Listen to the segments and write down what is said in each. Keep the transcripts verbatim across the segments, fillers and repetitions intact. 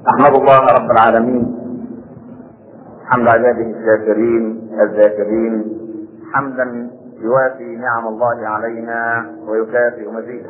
أحمد الله رب العالمين حمد عباده الشاكرين الذاكرين حمدا يوافي نعم الله علينا ويكافئ مزيده،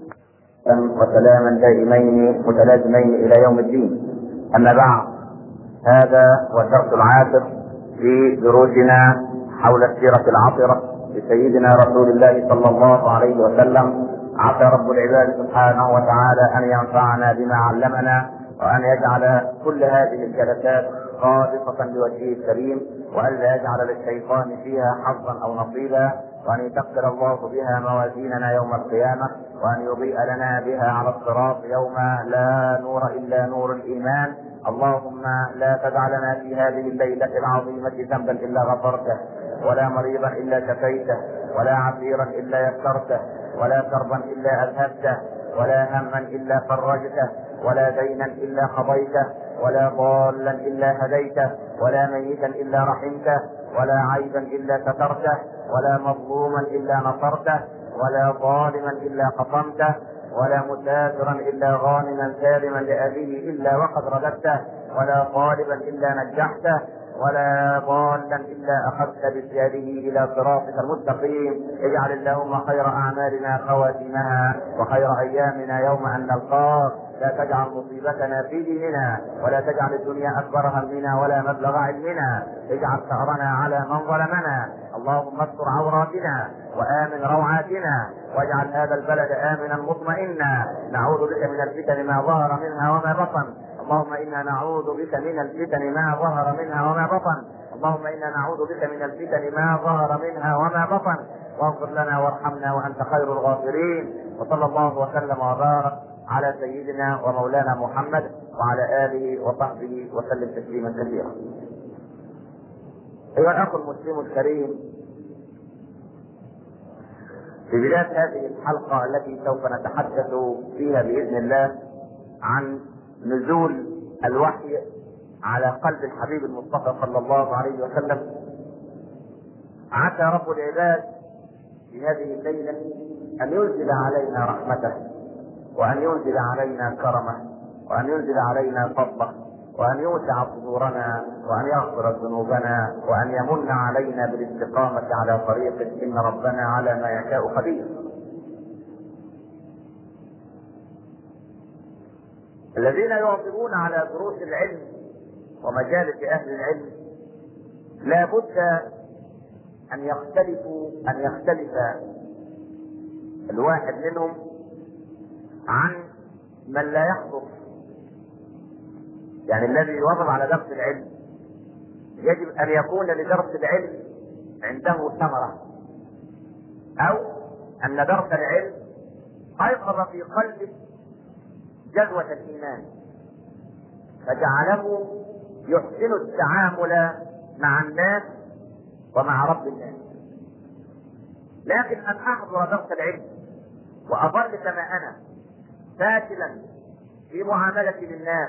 وسلاما دائمين متلازمين إلى يوم الدين. أما بعد، هذا هو الدرس العاشر في دروسنا حول السيرة العطرة لسيدنا رسول الله صلى الله عليه وسلم. عسى رب العباد سبحانه وتعالى أن ينفعنا بما علمنا، وأن يجعل كل هذه الجلسات خالصة لوجهه الكريم، وأن لا يجعل للشيطان فيها حظا أو نصيبا، وأن يكفر الله بها موازيننا يوم القيامة، وأن يضيء لنا بها على الصراط يوم لا نور إلا نور الإيمان. اللهم لا تدع لنا في هذه الليلة العظيمة ذنبا إلا غفرته، ولا مريضا إلا شفيته، ولا عسيرا إلا يسرته، ولا كربا إلا أذهبته، ولا هما إلا فرجته، ولا دينا إلا قضيته، ولا ضالا إلا هديته، ولا ميتا إلا رحمته، ولا عيبا إلا سترته، ولا مظلوما إلا نصرته، ولا ظالما إلا قصمته، ولا مسافرا إلا غانما سالما لأبيه إلا وقد رددته، ولا طالبا إلا نجحته، ولا ضالا إلا أخذت بسياده إلى صراطك المستقيم. اجعل اللهم خير أعمالنا خواتمها، وخير أيامنا يوم أن نلقاك. لا تجعل مصيبتنا في ديننا، ولا تجعل الدنيا أكبر همنا ولا مبلغ علمنا. اجعل ثأرنا على من ظلمنا. اللهم استر عوراتنا وآمن روعاتنا، واجعل هذا البلد آمنا مطمئنا. نعوذ بك من الفتن ما ظهر منها وما بطن. اللهم إنا نعوذ بك من الفتن ما ظهر منها وما بطن. اللهم إنا نعوذ بك من الفتن ما ظهر منها وما بطن. واغفر لنا وارحمنا وأنت خير الغافرين. وصلى الله وسلم وبارك على سيدنا ومولانا محمد وعلى آله وصحبه وسلم تسليما كثيرا. أيها الأخ المسلم الكريم، في بداية هذه الحلقة التي سوف نتحدث فيها بإذن الله عن نزول الوحي على قلب الحبيب المصطفى صلى الله عليه وسلم، عسى رب العباد في هذه الليلة أن ينزل علينا رحمته، وأن ينزل علينا كرمه، وأن ينزل علينا فضله، وأن يوسع صدورنا، وأن يغفر ذنوبنا، وأن يمن علينا بالاستقامة على طريقه، إن ربنا على ما يشاء قدير. الذين يواظبون على دروس العلم ومجالس أهل العلم لا بد أن يختلفوا أن يختلف الواحد منهم عن من لا يحضر. يعني الذي يواظب على درس العلم يجب أن يكون لدرس العلم عنده ثمرة، أو أن درس العلم أيقظ في قلبه جذوة الإيمان فجعله يحسن التعامل مع الناس ومع رب الناس. لكن أن أحضر درس العلم وأظل كما أنا فاشلا في معاملتي للناس،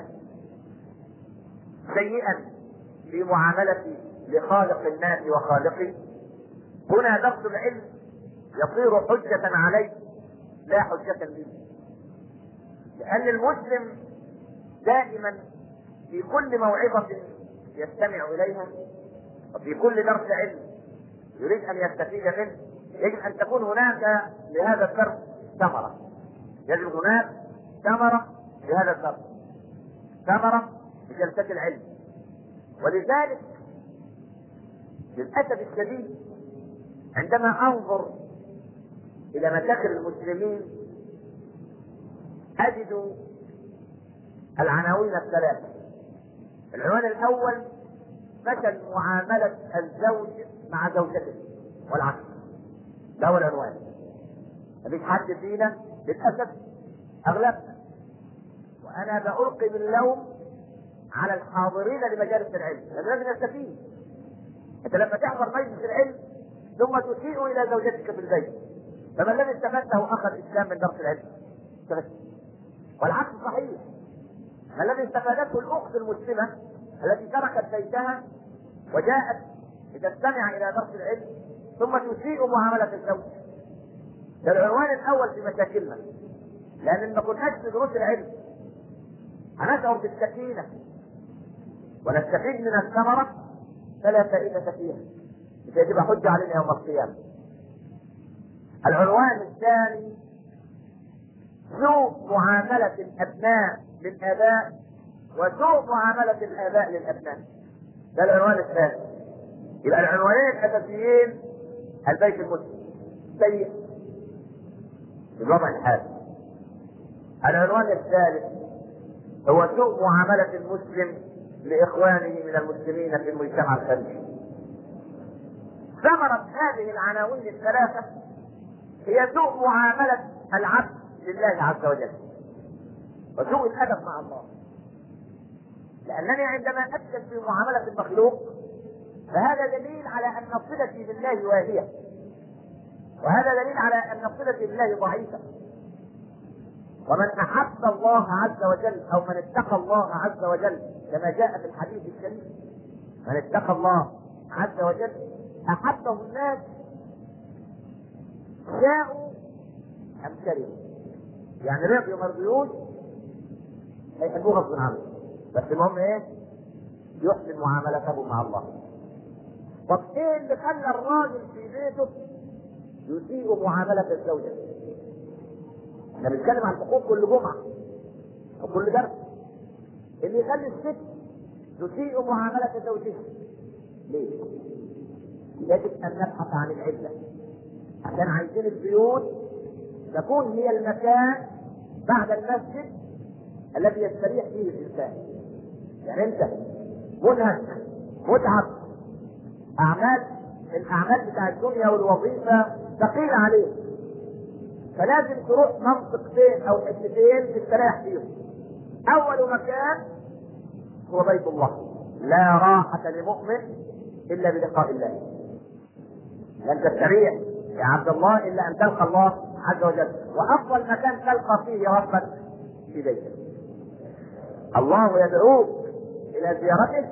سيئا في معاملتي لخالق الناس وخالقي، هنا درس العلم يصير حجة علي لا حجة لي. لأن المسلم دائما في كل موعظة يستمع إليها وفي كل درس علم يريد أن يستفيد منه يجب أن تكون هناك لهذا الدرس ثمرة. يجب هناك ثمرة لهذا الدرس، ثمرة لجلسة العلم. ولذلك للأسف الشديد عندما أنظر إلى مشاكل المسلمين أجد العناوين الثلاثة. العنوان الأول مثل معاملة الزوج مع زوجته والعكس، ده هو العنوان. مفيش حد فينا للأسف أغلبنا، وأنا بألقي باللوم على الحاضرين لمجالس العلم، لأنه لازم يستفيد. أنت لما تحضر مجلس العلم ثم تسيء إلى زوجتك في البيت، فما الذي استفدته أخ الإسلام من درس العلم؟ استفدت. والعكس صحيح. ما الذي استفادته الأخت المسلمة التي تركت بيتها وجاءت لتستمع إلى درس العلم ثم تسيء معاملة الزوج؟ ده العنوان الأول في مشاكلنا، لأن ما كناش في دروس العلم هنشعر بالسكينة ونستفيد من الثمرة فلا فائدة فيها، مش تبقى حجة علينا يوم القيامة. العنوان الثاني سوء معاملة الأبناء للآباء وسوء معاملة الآباء للأبناء. ده العنوان الثاني. يبقى العنوانين الأساسيين البيت المسلم سيء بالوضع الحالي. العنوان الثالث هو سوء معاملة المسلم لإخوانه من المسلمين في المجتمع الخارجي. ثمرة هذه العناوين الثلاثة هي سوء معاملة العبد لله عز وجل وسوء الأدب مع الله. لأنني عندما أفشل في معاملة المخلوق فهذا دليل على أن صلتي بالله واهية، وهذا دليل على أن صلتي بالله ضعيفة. ومن أحب الله عز وجل أو من اتقى الله عز وجل كما جاء في الحديث الشريف، من اتقى الله عز وجل أحبه الناس شاءوا أم كرهوا. يعني رضي مرضيون هيحبوه غصب عنه، بس المهم ايه؟ يحسن معاملته مع الله. طب ايه اللي خلى الراجل في بيته يسيء معاملة الزوجة؟ احنا بنتكلم عن حقوق كل جمعة وكل درس. اللي يخلي الست تسيء معاملة زوجها ليه؟ يجب ان نبحث عن العلة، عشان عايزين البيوت تكون هي المكان بعد المسجد الذي يستريح فيه الانسان. يعني انت منهك متعب، اعمال الاعمال بتاع الدنيا والوظيفه ثقيله عليك، فلازم تروح منطقتين او حتتين تستريح فيهم. اول مكان هو بيت الله. لا راحه لمؤمن الا بلقاء الله. لن تستريح يا عبد الله الا ان تلقى الله عز وجل، وافضل مكان تلقى فيه ربك في بيتك. الله يدعوك الى زيارته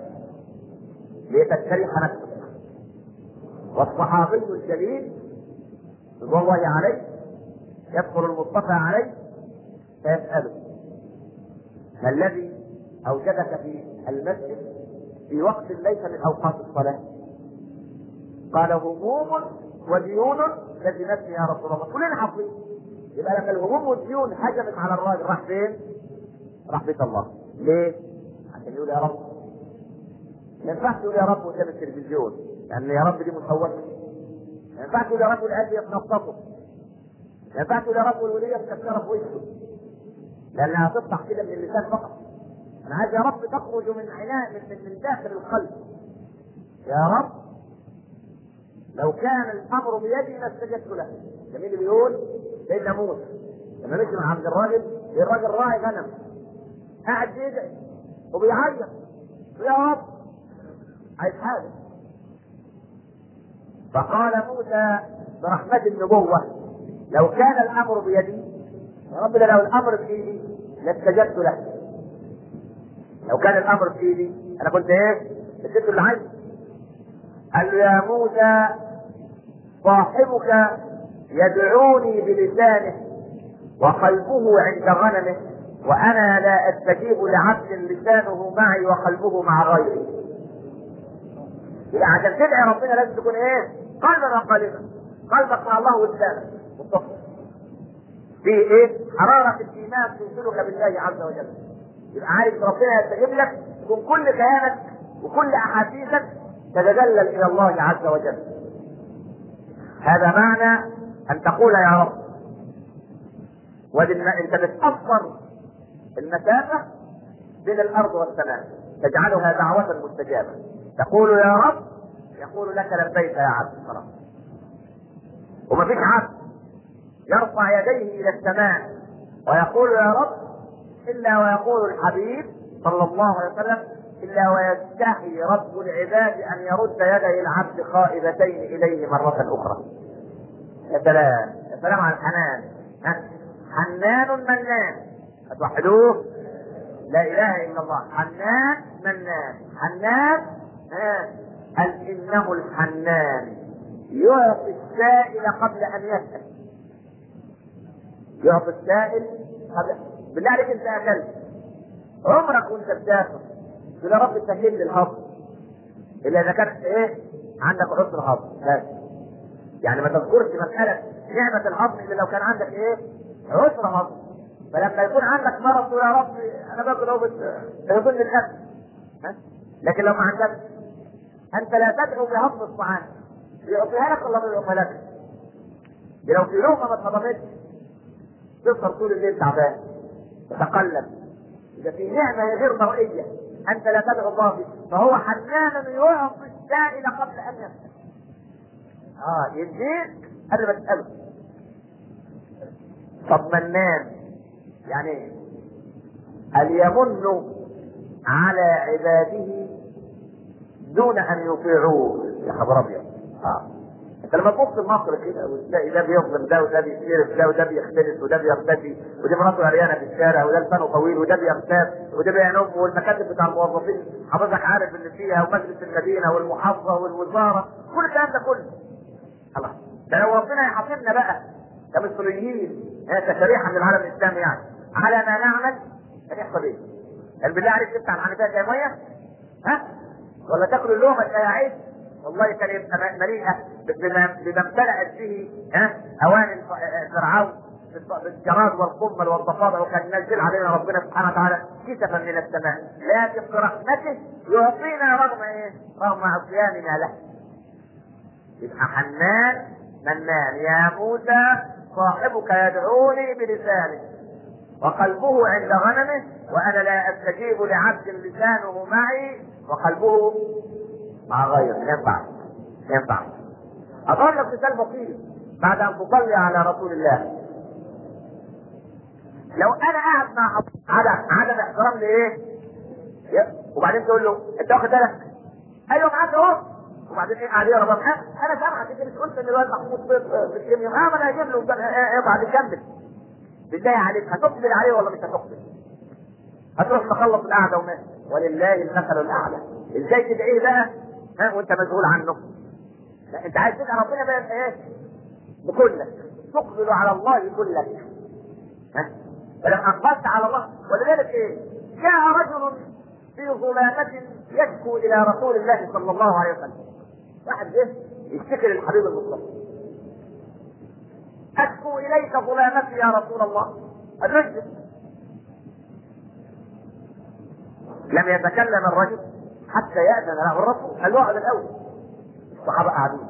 لتستريح نفسك. والصحابي الجليل رضوان الله عليه يذكر المصطفى عليه فيسأله: ما الذي اوجدك في المسجد في وقت ليس من اوقات الصلاة؟ قال: هموم وديون لزمتني يا رسول الله. كلنا حافظين. يبقى لما الهموم والديون هجمت على الراجل راح فين؟ راح بيت الله. ليه؟ عشان يقول يا رب. ما ينفعش يقول يا رب قدام التلفزيون، لان يعني يا رب دي مصوره. ما ينفعش يقول يا رب والقلب يتنططه. ما ينفعش يقول يا رب والوليه مكسره في وشه، لانها هتطلع كده من اللسان فقط. انا عايز يا رب تخرج من عناء من, من, من داخل القلب. يا رب لو كان الامر بيدي لاستجبت له. جميل اللي بيقول سيدنا موسى لما مشي مع عبد الراجل، الراجل راعي غنم قاعد يدعي وبيعيط: يا رب عايز حاجه. فقال موسى برحمة النبوة: لو كان الامر بيدي يا رب، ده لو الامر بايدي لاستجبت له. لو كان الامر بايدي انا كنت ايه؟ اديته اللي عايزه. قال له: يا موسى صاحبك يدعوني بلسانه وقلبه عند غنمه، وانا لا استجيب لعبد لسانه معي وقلبه مع غيري. يعني عشان تدعي ربنا لازم تكون ايه؟ قلبا وقالبا. قلبك مع الله ولسانك والصبر. في ايه؟ حرارة الايمان توصلك بالله عز وجل. يبقى عارف ربنا يستجيب لك، تكون كل كيانك وكل احاسيسك تتدلل الى الله عز وجل. هذا معنى ان تقول يا رب. انت بتأثر المسافة بين الارض والسماء، تجعلها دعوة مستجابة. تقول يا رب يقول لك لبيك يا عبد. خلاص. ومفيش عبد يرفع يديه الى السماء ويقول يا رب الا ويقول الحبيب صلى الله عليه وسلم: الا ويستحي رب العباد ان يرد يدي العبد خائبتين اليه مرة اخرى. يا سلام يا سلام على الحنان. حنان منان. هتوحدوه؟ لا اله الا الله. حنان منان. حنان ها قال انه الحنان يعطي السائل قبل ان يسأل. يعطي السائل قبل. بالله عليك انت اكلت عمرك وانت بتاكل يا رب سهل لي الهضم، الا اذا كانت ايه عندك حسن هضم بس. يعني ما تذكرش مساله نعمه الهضم الا لو كان عندك ايه حسن هضم. فلما يكون عندك مرض تقول يا رب انا باكل اهو يظن الاكل، ها؟ لكن لو ما عندك انت لا تدعو بهضم الطعام، يعطيها لك ولا ما يعطيها لك؟ لو في لقمه ما اتهضمتش تفطر طول الليل تعبان تتقلب. اذا في نعمه غير مرئيه انت لا تدعو الله به، فهو حنان يعطي السائل قبل ان يسأل. اه يديك قبل ما تسأله. طب منان يعني هل يمن على عباده دون ان يطيعوه؟ يا خبر ابيض. اه انت لما تبص لمصر كده وتلاقي ده بيظلم ده وده بيسيرف ده وده بيختلس وده بيغتدي ودي مراته عريانه في الشارع وده لسانه طويل وده بيغتاب وده بينوم والمكاتب بتاع الموظفين حضرتك عارف اللي فيها ومجلس المدينه والمحافظه والوزاره كل الكلام ده كله. خلاص ده لو ربنا يحاسبنا بقى كمصريين كشريحه من العالم الاسلامي يعني على ما نعمل هنحصل ايه؟ قال بالله عليك تفتح الحنفيه زي ميه؟ ها؟ ولا تاكل اللقمه زي عيش؟ والله كان يبقى مليئه بما بما امتلأت به ها اواني فرعون بالجراد والقمل والضفادع، وكان ينزل علينا ربنا سبحانه وتعالى كسفا من السماء، لكن برحمته يعطينا رغم ايه؟ رغم عصياننا له. يبقى حنان منان. يا موسى صاحبك يدعوني بلسانه وقلبه عند غنمه وانا لا استجيب لعبد لسانه معي وقلبه مع غيره. ينفع ينفع. اضرب لك مثال بسيط بعد ان تصلي على رسول الله. لو انا قاعد مع عدم عدم احترام لايه؟ وبعدين تقول له انت واخد بالك؟ ايوه معاك اهو. وبعدين ايه عليه يا رب؟ انا سامعك انت مش قلت ان الواد محمود بيض في الكيمياء؟ اه ما انا هجيب له ايه بعد كمل. بالله عليك هتقبل عليه ولا مش هتقبل؟ هتروح تخلص القعده وماشي ولله المثل الاعلى. ازاي تدعيه بقى ها وانت مسؤول عنه؟ لا انت عايز تدعي ربنا بقى ايه؟ بكلك تقبل على الله كلك. ها فلما اقبلت على الله. ولذلك ايه؟ جاء رجل في ظلامة يشكو الى رسول الله صلى الله عليه وسلم. واحد جه يشتكي للحبيب المصطفى. اشكو اليك ظلامتي يا رسول الله. الرجل لم يتكلم الرجل حتى يأذن له الرسول. قال له اقعد الاول. الصحابة قاعدين.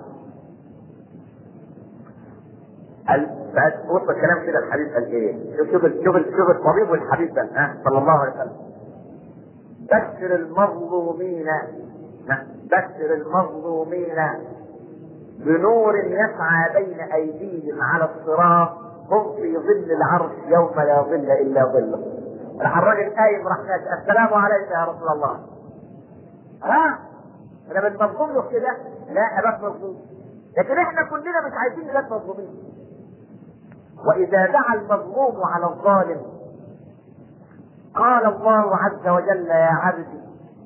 قال وسط الكلام كده الحبيب قال ايه؟ شوف شوف شوف شوف الطبيب والحبيب ده ها صلى الله عليه وسلم. بشر المظلومين بشر المظلومين بنور يسعى بين ايديهم على الصراط هم في ظل العرش يوم لا ظل الا ظله. راح الراجل قايم راح نادي السلام عليك يا رسول الله. ها انا بنمظلوم له كده؟ لا اباك مظلوم. لكن احنا كلنا مش عايزين نبقى مظلومين. واذا دعا المظلوم على الظالم قال الله عز وجل يا عبدي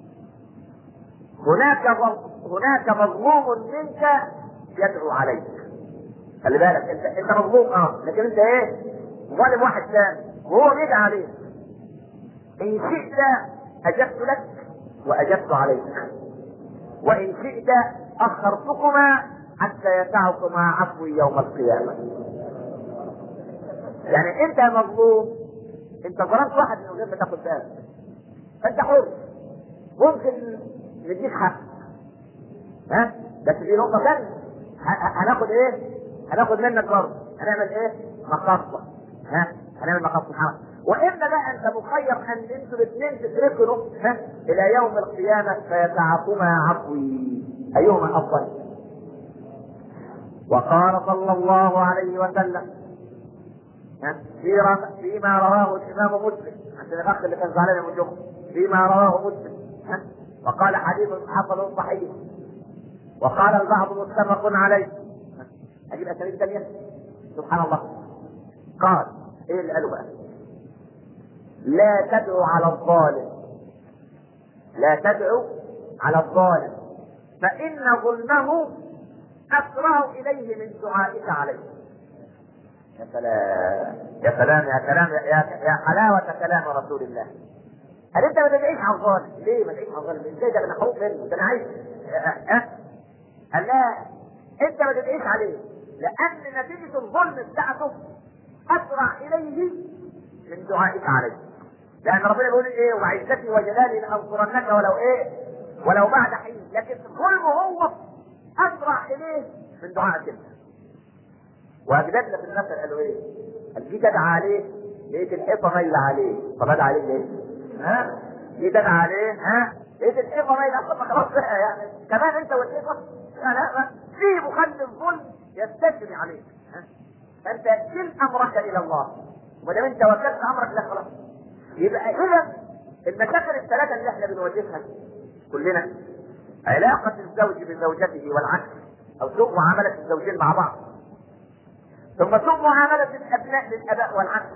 هناك هناك مظلوم منك يدعو عليك. خلي بالك انت انت مظلوم اه لكن انت ايه؟ ظالم واحد ثاني وهو بيدعي عليك. ان شئت اجبت لك واجبت عليك وان شئت اخرتكما حتى يسعكما عفوي يوم القيامه. يعني انت يا مظلوم انت ظلمت واحد من غير ما تاخد بالك. انت حر ممكن نديك حق ها بس في نقطه ثانيه هناخد ايه؟ هناخد منك برضه. هنعمل ايه؟ مقاصه. ها هنعمل مقاصه حق. واما بقى انت مخير ان انتوا الاثنين تتركوا ها الى يوم القيامه فيتعاطما عفوي ايهما افضل. وقال صلى الله عليه وسلم فيما رواه الامام مسلم عشان الاخ اللي كان زعلان من الجمعه فيما رواه مسلم وقال حديث حسن صحيح وقال البعض متفق عليه. اجيب اساليب ثانيه سبحان الله. قال ايه اللي قالوا بقى؟ لا تدعو على الظالم لا تدعو على الظالم فان ظلمه اسرع اليه من دعائك عليه. يا سلام يا سلام يا كلام يا, يا حلاوة كلام رسول الله. قال انت ما تدعيش على الظالم. ليه ما تدعيش على الظالم؟ ازاي؟ ده انا محروق منه، ده انا عايز أه أه. قال لا، انت ما تدعيش عليه لان نتيجه الظلم بتاعته اسرع اليه من دعائك عليه. لان ربنا بيقول ايه؟ وعزتي وجلالي لانصرنك ولو ايه؟ ولو بعد حين. لكن ظلمه هو اسرع اليه من دعائك انت. واجدادنا في المثل قالوا ايه؟ قال جيت ادعى عليه لقيت الحيطه مايله عليه. طب ادعى عليه ليه؟ ها؟ جيت ادعى عليه ها؟ لقيت الحيطه مايله. طب خلاص بقى يعني كمان انت والحيطه؟ لا لا، في مخلف ظلم يستجري عليك. ها؟ فانت كل امرك الى الله، وما دام انت وكلت امرك لا خلاص. يبقى اذا المشاكل الثلاثه اللي احنا بنواجهها كلنا، علاقه الزوج بزوجته والعكس، او سوء معامله الزوجين مع بعض، ثم سوء معامله الابناء للاباء والعكس،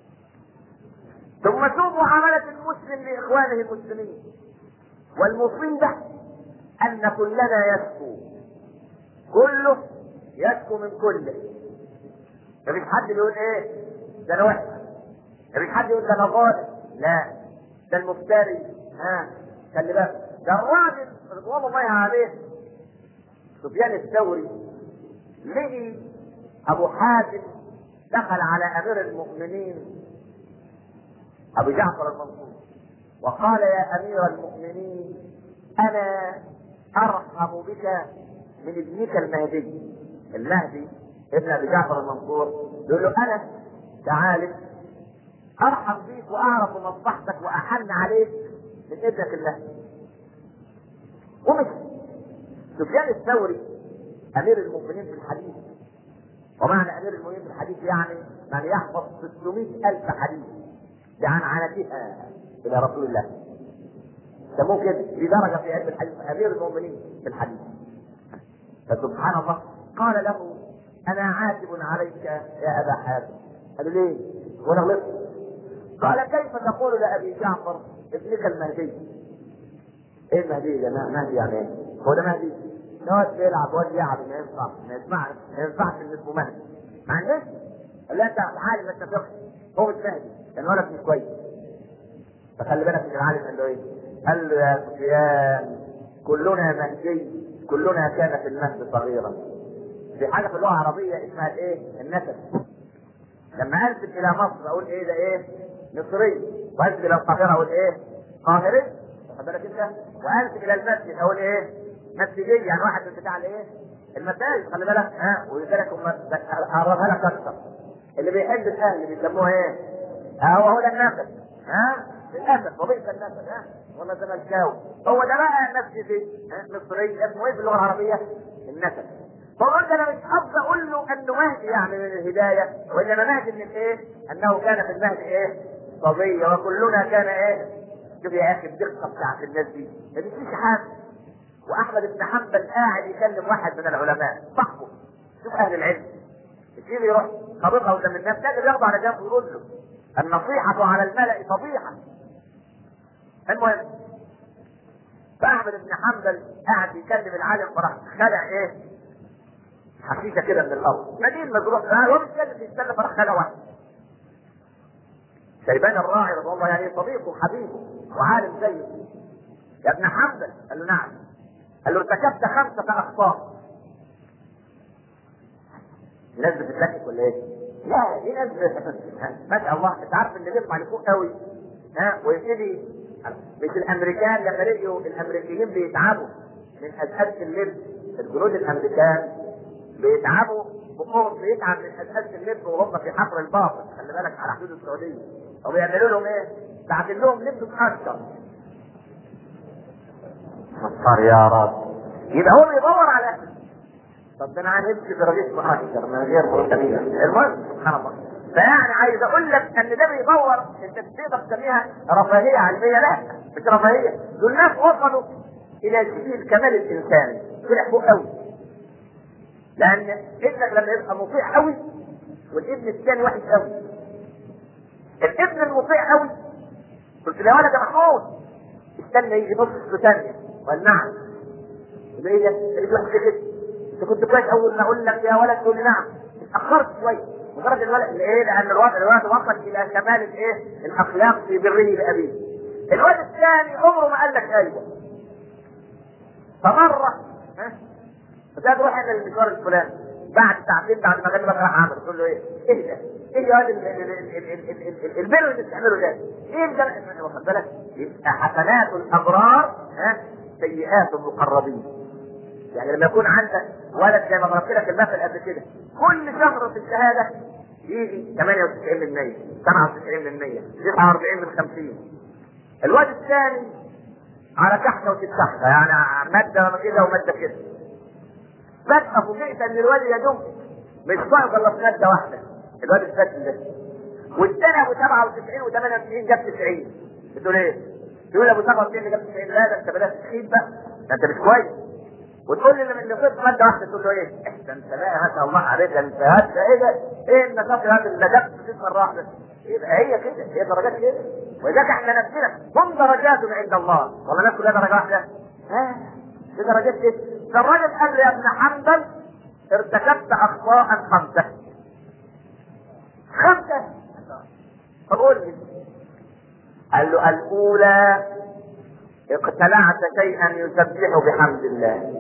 ثم سوء معامله المسلم لاخوانه المسلمين. والمصيبه ان كلنا يشكو، كله يشكو من كله. مفيش حد بيقول ايه؟ ده انا وحش. مفيش حد يقول ده انا ظالم. لا، ده المفتري. ها، خلي بالك، ده الراجل رضوان الله عليه سفيان الثوري لقي ابو حاتم دخل على امير المؤمنين ابو جعفر المنصور وقال يا امير المؤمنين انا ارحم بك من ابنك المهدي. المهدي ابن ابي جعفر المنصور يقول له انا تعالى ارحم بيك واعرف مصلحتك واحن عليك من ابنك المهدي. ومشي. سفيان الثوري امير المؤمنين في الحديث، ومعنى امير المؤمنين في الحديث يعني من يحفظ ستمائة الف حديث بعنعنتها الى رسول الله. سموه كده في درجه في علم الحديث امير المؤمنين في الحديث. فسبحان الله قال له انا عاتب عليك يا ابا حاتم. قال ليه؟ وانا غلطت؟ قال كيف تقول لابي جعفر ابنك المهدي؟ ايه المهدي ده؟ مهدي يعني ايه؟ هو ده مهدي؟ نقعد بيلعب واد يلعب ما ينفعش ما يسمعش ما ينفعش ان اسمه مهدي. مع الناس قال لا انت عالم انت فقه، هو مش مهدي كان ولد مش كويس. فخلي بالك من العالم قال له ايه؟ قال له يا سفيان كلنا مهدي، كلنا كان في المهد صغيرا. في حاجه في اللغه العربيه اسمها الايه؟ النسب. لما انسب الى مصر اقول ايه ده ايه؟ مصري. وانسب الى القاهره اقول ايه؟ قاهري. واخد بالك انت؟ وانسب الى المسجد اقول ايه؟ مسجدي، يعني واحد من بتاع الايه؟ المساجد. خلي بالك ها، ولذلك هم اعرفها لك اكثر. اللي بيحب الاهل بيسموه ايه؟ ها هو هو ده النسب. ها؟ للاسف وبئس النسب. ها؟ ولا زملكاوي. هو ده بقى مسجدي مصري اسمه ايه في اللغه العربيه؟ النسب. فقلت انا مش قصدي اقول له انه مهدي يعني من الهدايه، وانما مهدي من ايه؟ انه كان في المهد ايه؟ صبيه وكلنا كان ايه؟ شوف يا اخي الدقه بتاعت الناس دي، ما فيش حاجه. واحمد بن حنبل قاعد يكلم واحد من العلماء صاحبه، شوف اهل العلم، يجيب يروح خبطها قدام الناس، كان بياخده على جنب ويقول له النصيحه على الملأ فضيحه. المهم فاحمد بن حنبل قاعد يكلم العالم فراح خلع ايه؟ حشيشه كده من الارض، مدين مجروح، هو بيتكلم بيتكلم فراح خلع واحد. شيبان الراعي رضي الله عليه صديقه وحبيبه وعالم زيه، يا ابن حنبل قال له نعم. قال له ارتكبت خمسه اخطاء. الناس بتتلكك ولا ايه؟ لا دي ناس ما شاء الله. انت عارف اللي بيطلع لفوق قوي ها ويبتدي مش الامريكان لما لقيوا الامريكيين بيتعبوا من ازازه اللب، الجنود الامريكان بيتعبوا بقوم بيتعب من ازازه اللب وهم في حفر الباطن، خلي بالك على حدود السعوديه، وبيعملوا لهم ايه؟ بعدين لهم لب مكسر. مصر يا رب. يبقى هو بيدور على طب ده انا عايز امشي في رغيف مؤشر من غير مرتبين. المهم سبحان الله. فيعني عايز اقول لك ان ده بيدور، انت تقدر تسميها رفاهيه علميه، لا مش رفاهيه، دول ناس وصلوا الى شبه الكمال الانساني، طلع فوق قوي. لان ابنك لما يبقى مطيع قوي والابن الثاني وحش قوي، الابن المطيع قوي قلت له يا ولد يا محمود استنى يجي نص ثانيه قال نعم. يبقى ايه ده؟ اللي واحد كده انت كنت كويس اول ما اقول لك يا ولد تقول لي نعم، اتاخرت شويه مجرد الولد ليه؟ لان الولد الولد وصل الى كمال الايه؟ الاخلاق في بره لابيه. الواد الثاني عمره ما قال لك ايوه. فمره ها بس تروح انا المشوار الفلاني بعد ساعتين بعد ما كان راح عامل تقول له ايه؟ ايه ده؟ ايه يا واد البر اللي بتعمله ده؟ ايه ده؟ واخد بالك؟ يبقى حسنات الابرار ها سيئات المقربين. يعني لما يكون عندك ولد زي ما ضربت لك المثل قبل كده كل شهر في الشهاده يجي ثمانية وتسعين بالمية سبعة وتسعين بالمية تسعة وأربعين من خمسين. الواد الثاني على كحكه وتتكحكه يعني ماده كده وماده كده. بس فوجئت ان الواد يا دوب مش صعب الا في ماده واحده الواد الثاني ده، والثاني ابو سبعة وتسعين وثمانية وتسعين جاب تسعين. بتقول ايه؟ تقول ابو سبعة وتسعين جاب تسعين لا ده انت بلاش تخيب بقى ده انت مش كويس. وتقول لي اللي اللي فيك ماده واحده تقول له ايه؟ ده انت بقى ما شاء الله عليك ده انت هات ايه ده؟ ايه النشاط هذا اللي جبت فيك مره واحده؟ يبقى هي كده هي درجات كده. ولذلك احنا نفسنا هم درجات عند الله ولا الناس كلها درجه واحده؟ ها دي درجات كده. فالراجل قال لي يا ابن حنبل ارتكبت اخطاء خمسه. خمسه؟ فقول لي. قال له الاولى اقتلعت شيئا يسبح بحمد الله.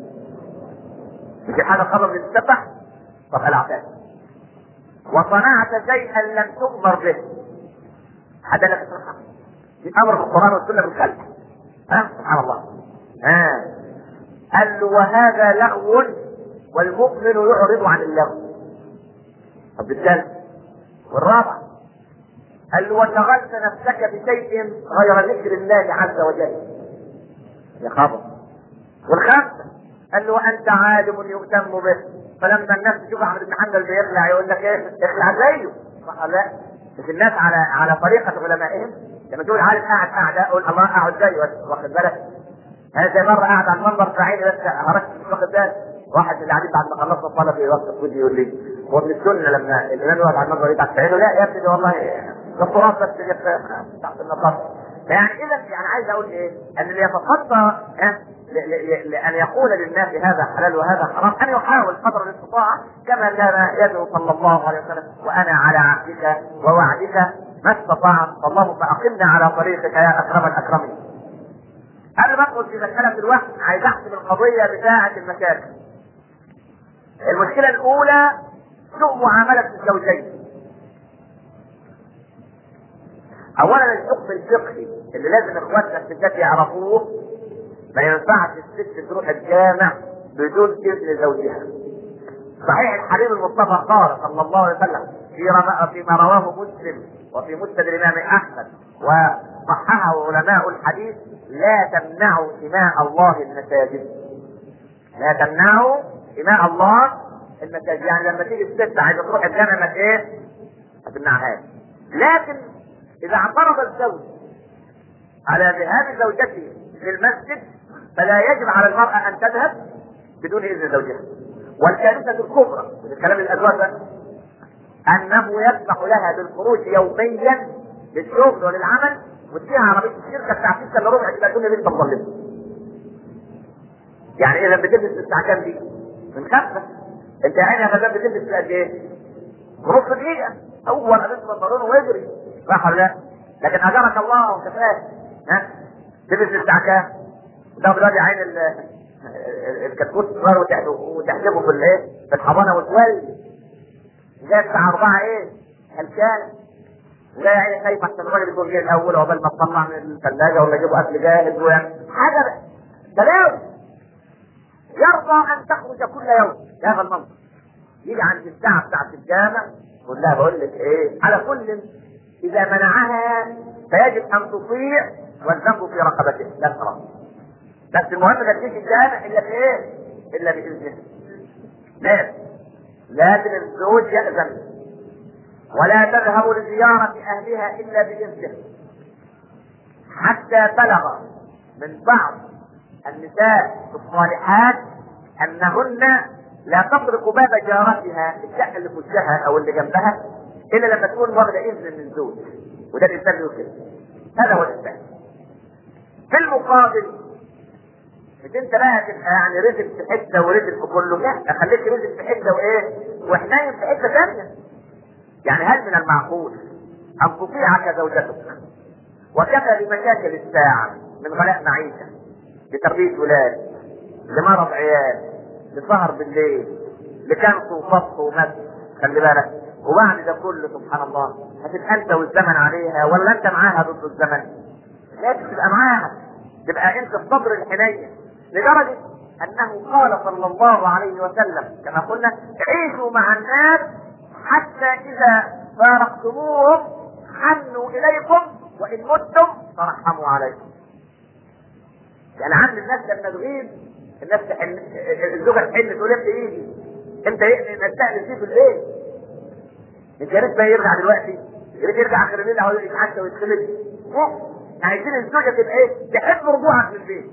في حاجه قبل يتسبح فقلعتها. وصنعت شيئا لم تؤمر به. حتى لك في امر في القران والسنه بالخلق. ها سبحان الله. ها قال له وهذا لغو والمؤمن يعرض عن اللغو. طب بالثالث والرابع قال له وشغلت نفسك بشيء غير ذكر الله عز وجل. يا خبر. والخامسه قال له وانت عالم يهتم به. فلما الناس تشوف احمد بن حنبل بيخلع يقول لك ايه؟ اخلع زيه. صح ولا لا؟ مش الناس على على طريقه علمائهم لما تقول عالم قاعد قاعده اقول الله اقعد زيه واخد بالك؟ انا زي مره قاعد على المنبر سعيد بس هركز مش واخد بالك. واحد من اللي قاعدين بعد ما خلصنا الصلاه في وقت ودي يقول لي هو من السنه لما الامام يقعد على المنبر يدعك تعينه لا يا ابني والله ده التراب بس جت تحت النقاط. يعني اذا يعني عايز اقول ايه؟ ان اللي يتصدى ها لأن يقول للناس هذا حلال وهذا حرام أن يحاول قدر الاستطاعة كما كان يدعو صلى الله عليه وسلم وأنا على عهدك ووعدك ما استطعت اللهم فأقمنا على طريقك يا أكرم الأكرمين. أنا بدخل في مسألة الوحي عايز أحسب القضية بتاعة المشاكل. المشكلة الأولى سوء معاملة الزوجين. أولا الحكم الفقهي اللي لازم إخواتنا الستات يعرفوه ما ينفعش الست تروح الجامع بدون اذن زوجها. صحيح الحبيب المصطفى قال صلى الله عليه وسلم فيما رواه مسلم وفي مسند الامام احمد وصححه علماء الحديث لا تمنعوا اماء الله المساجد. لا تمنعوا اماء الله المساجد. يعني لما تيجي الست عايزه تروح الجامع ما ايه؟ ما تمنعهاش. لكن اذا اعترض الزوج على ذهاب زوجته للمسجد فلا يجب على المرأة أن تذهب بدون إذن زوجها. والكارثة الكبرى من كلام الأزواج أنه يسمح لها بالخروج يوميا للشغل وللعمل وتجيها عربية الشركة بتاع ستة إلا ربع تبقى الدنيا بنت مظلمة. يعني إذا بتلبس الساعة كام دي؟ من خمسة. أنت يا عيني يا غزال بتلبس قد إيه؟ نص دقيقة. أول ما تلبس البنطلون ويجري صح ولا لا؟ لكن أجرك الله وأنت فاهم ها؟ تلبس الساعة كام؟ ده دلوقتي عين الكتكوت صغير وتحسبه في الايه؟ في الحضانه وتولي. جاي الساعه أربعة ايه؟ هلكان. وجاي عيني خايف عشان الراجل يكون جاي الاول عقبال ما تطلع من الثلاجه ولا يجيبوا اكل جاهز ويعني حاجه بلاوي. يرضى ان تخرج كل يوم بهذا المنظر. يجي عند الساعه بتاعت الجامع يقول لها بقول لك ايه؟ على كل اذا منعها فيجب ان تطيع والذنب في رقبته لا ترى. بس المهم انك تيجي الجامع الا بايه؟ الا باذنه. لازم لازم الزوج يأذن ولا تذهب لزيارة اهلها الا باذنه. حتى بلغ من بعض النساء الصالحات انهن لا تطرق باب جارتها الشقه اللي في وجهها او اللي جنبها الا لما تكون واخده اذن من الزوج. وده الانسان يوصل. هذا هو الانسان. في المقابل مش انت بقى تبقى يعني رزق في حته ورزق في كله. لا خليك رزق في حته وايه؟ وحنين في حته ثانيه. يعني هل من المعقول ان تطيعك زوجتك وكفى بمشاكل الساعة من غلاء معيشة، لتربية ولاد، لمرض عيال، لسهر بالليل، لكنس وفصل ومس. خلي بالك، وبعد ده كله سبحان الله هتبقى انت والزمن عليها ولا انت معاها ضد الزمن؟ لازم تبقى معاها، تبقى انت الصبر الحنين، لدرجة انه قال صلى الله عليه وسلم كما قلنا: عيشوا مع الناس حتى اذا فارقتموهم حنوا اليكم وان متم فرحموا عليكم. يعني عند الناس لما تغيب الناس تحن، الزوجه تحن تقول انت ايدي انت نستأنس فيه في البيت، انت يا ريت ما يرجع دلوقتي، يا ريت يرجع اخر الليل او يتعشى ويتخلد. عايزين الزوجه تبقى ايه؟ تحب رجوعك للبيت.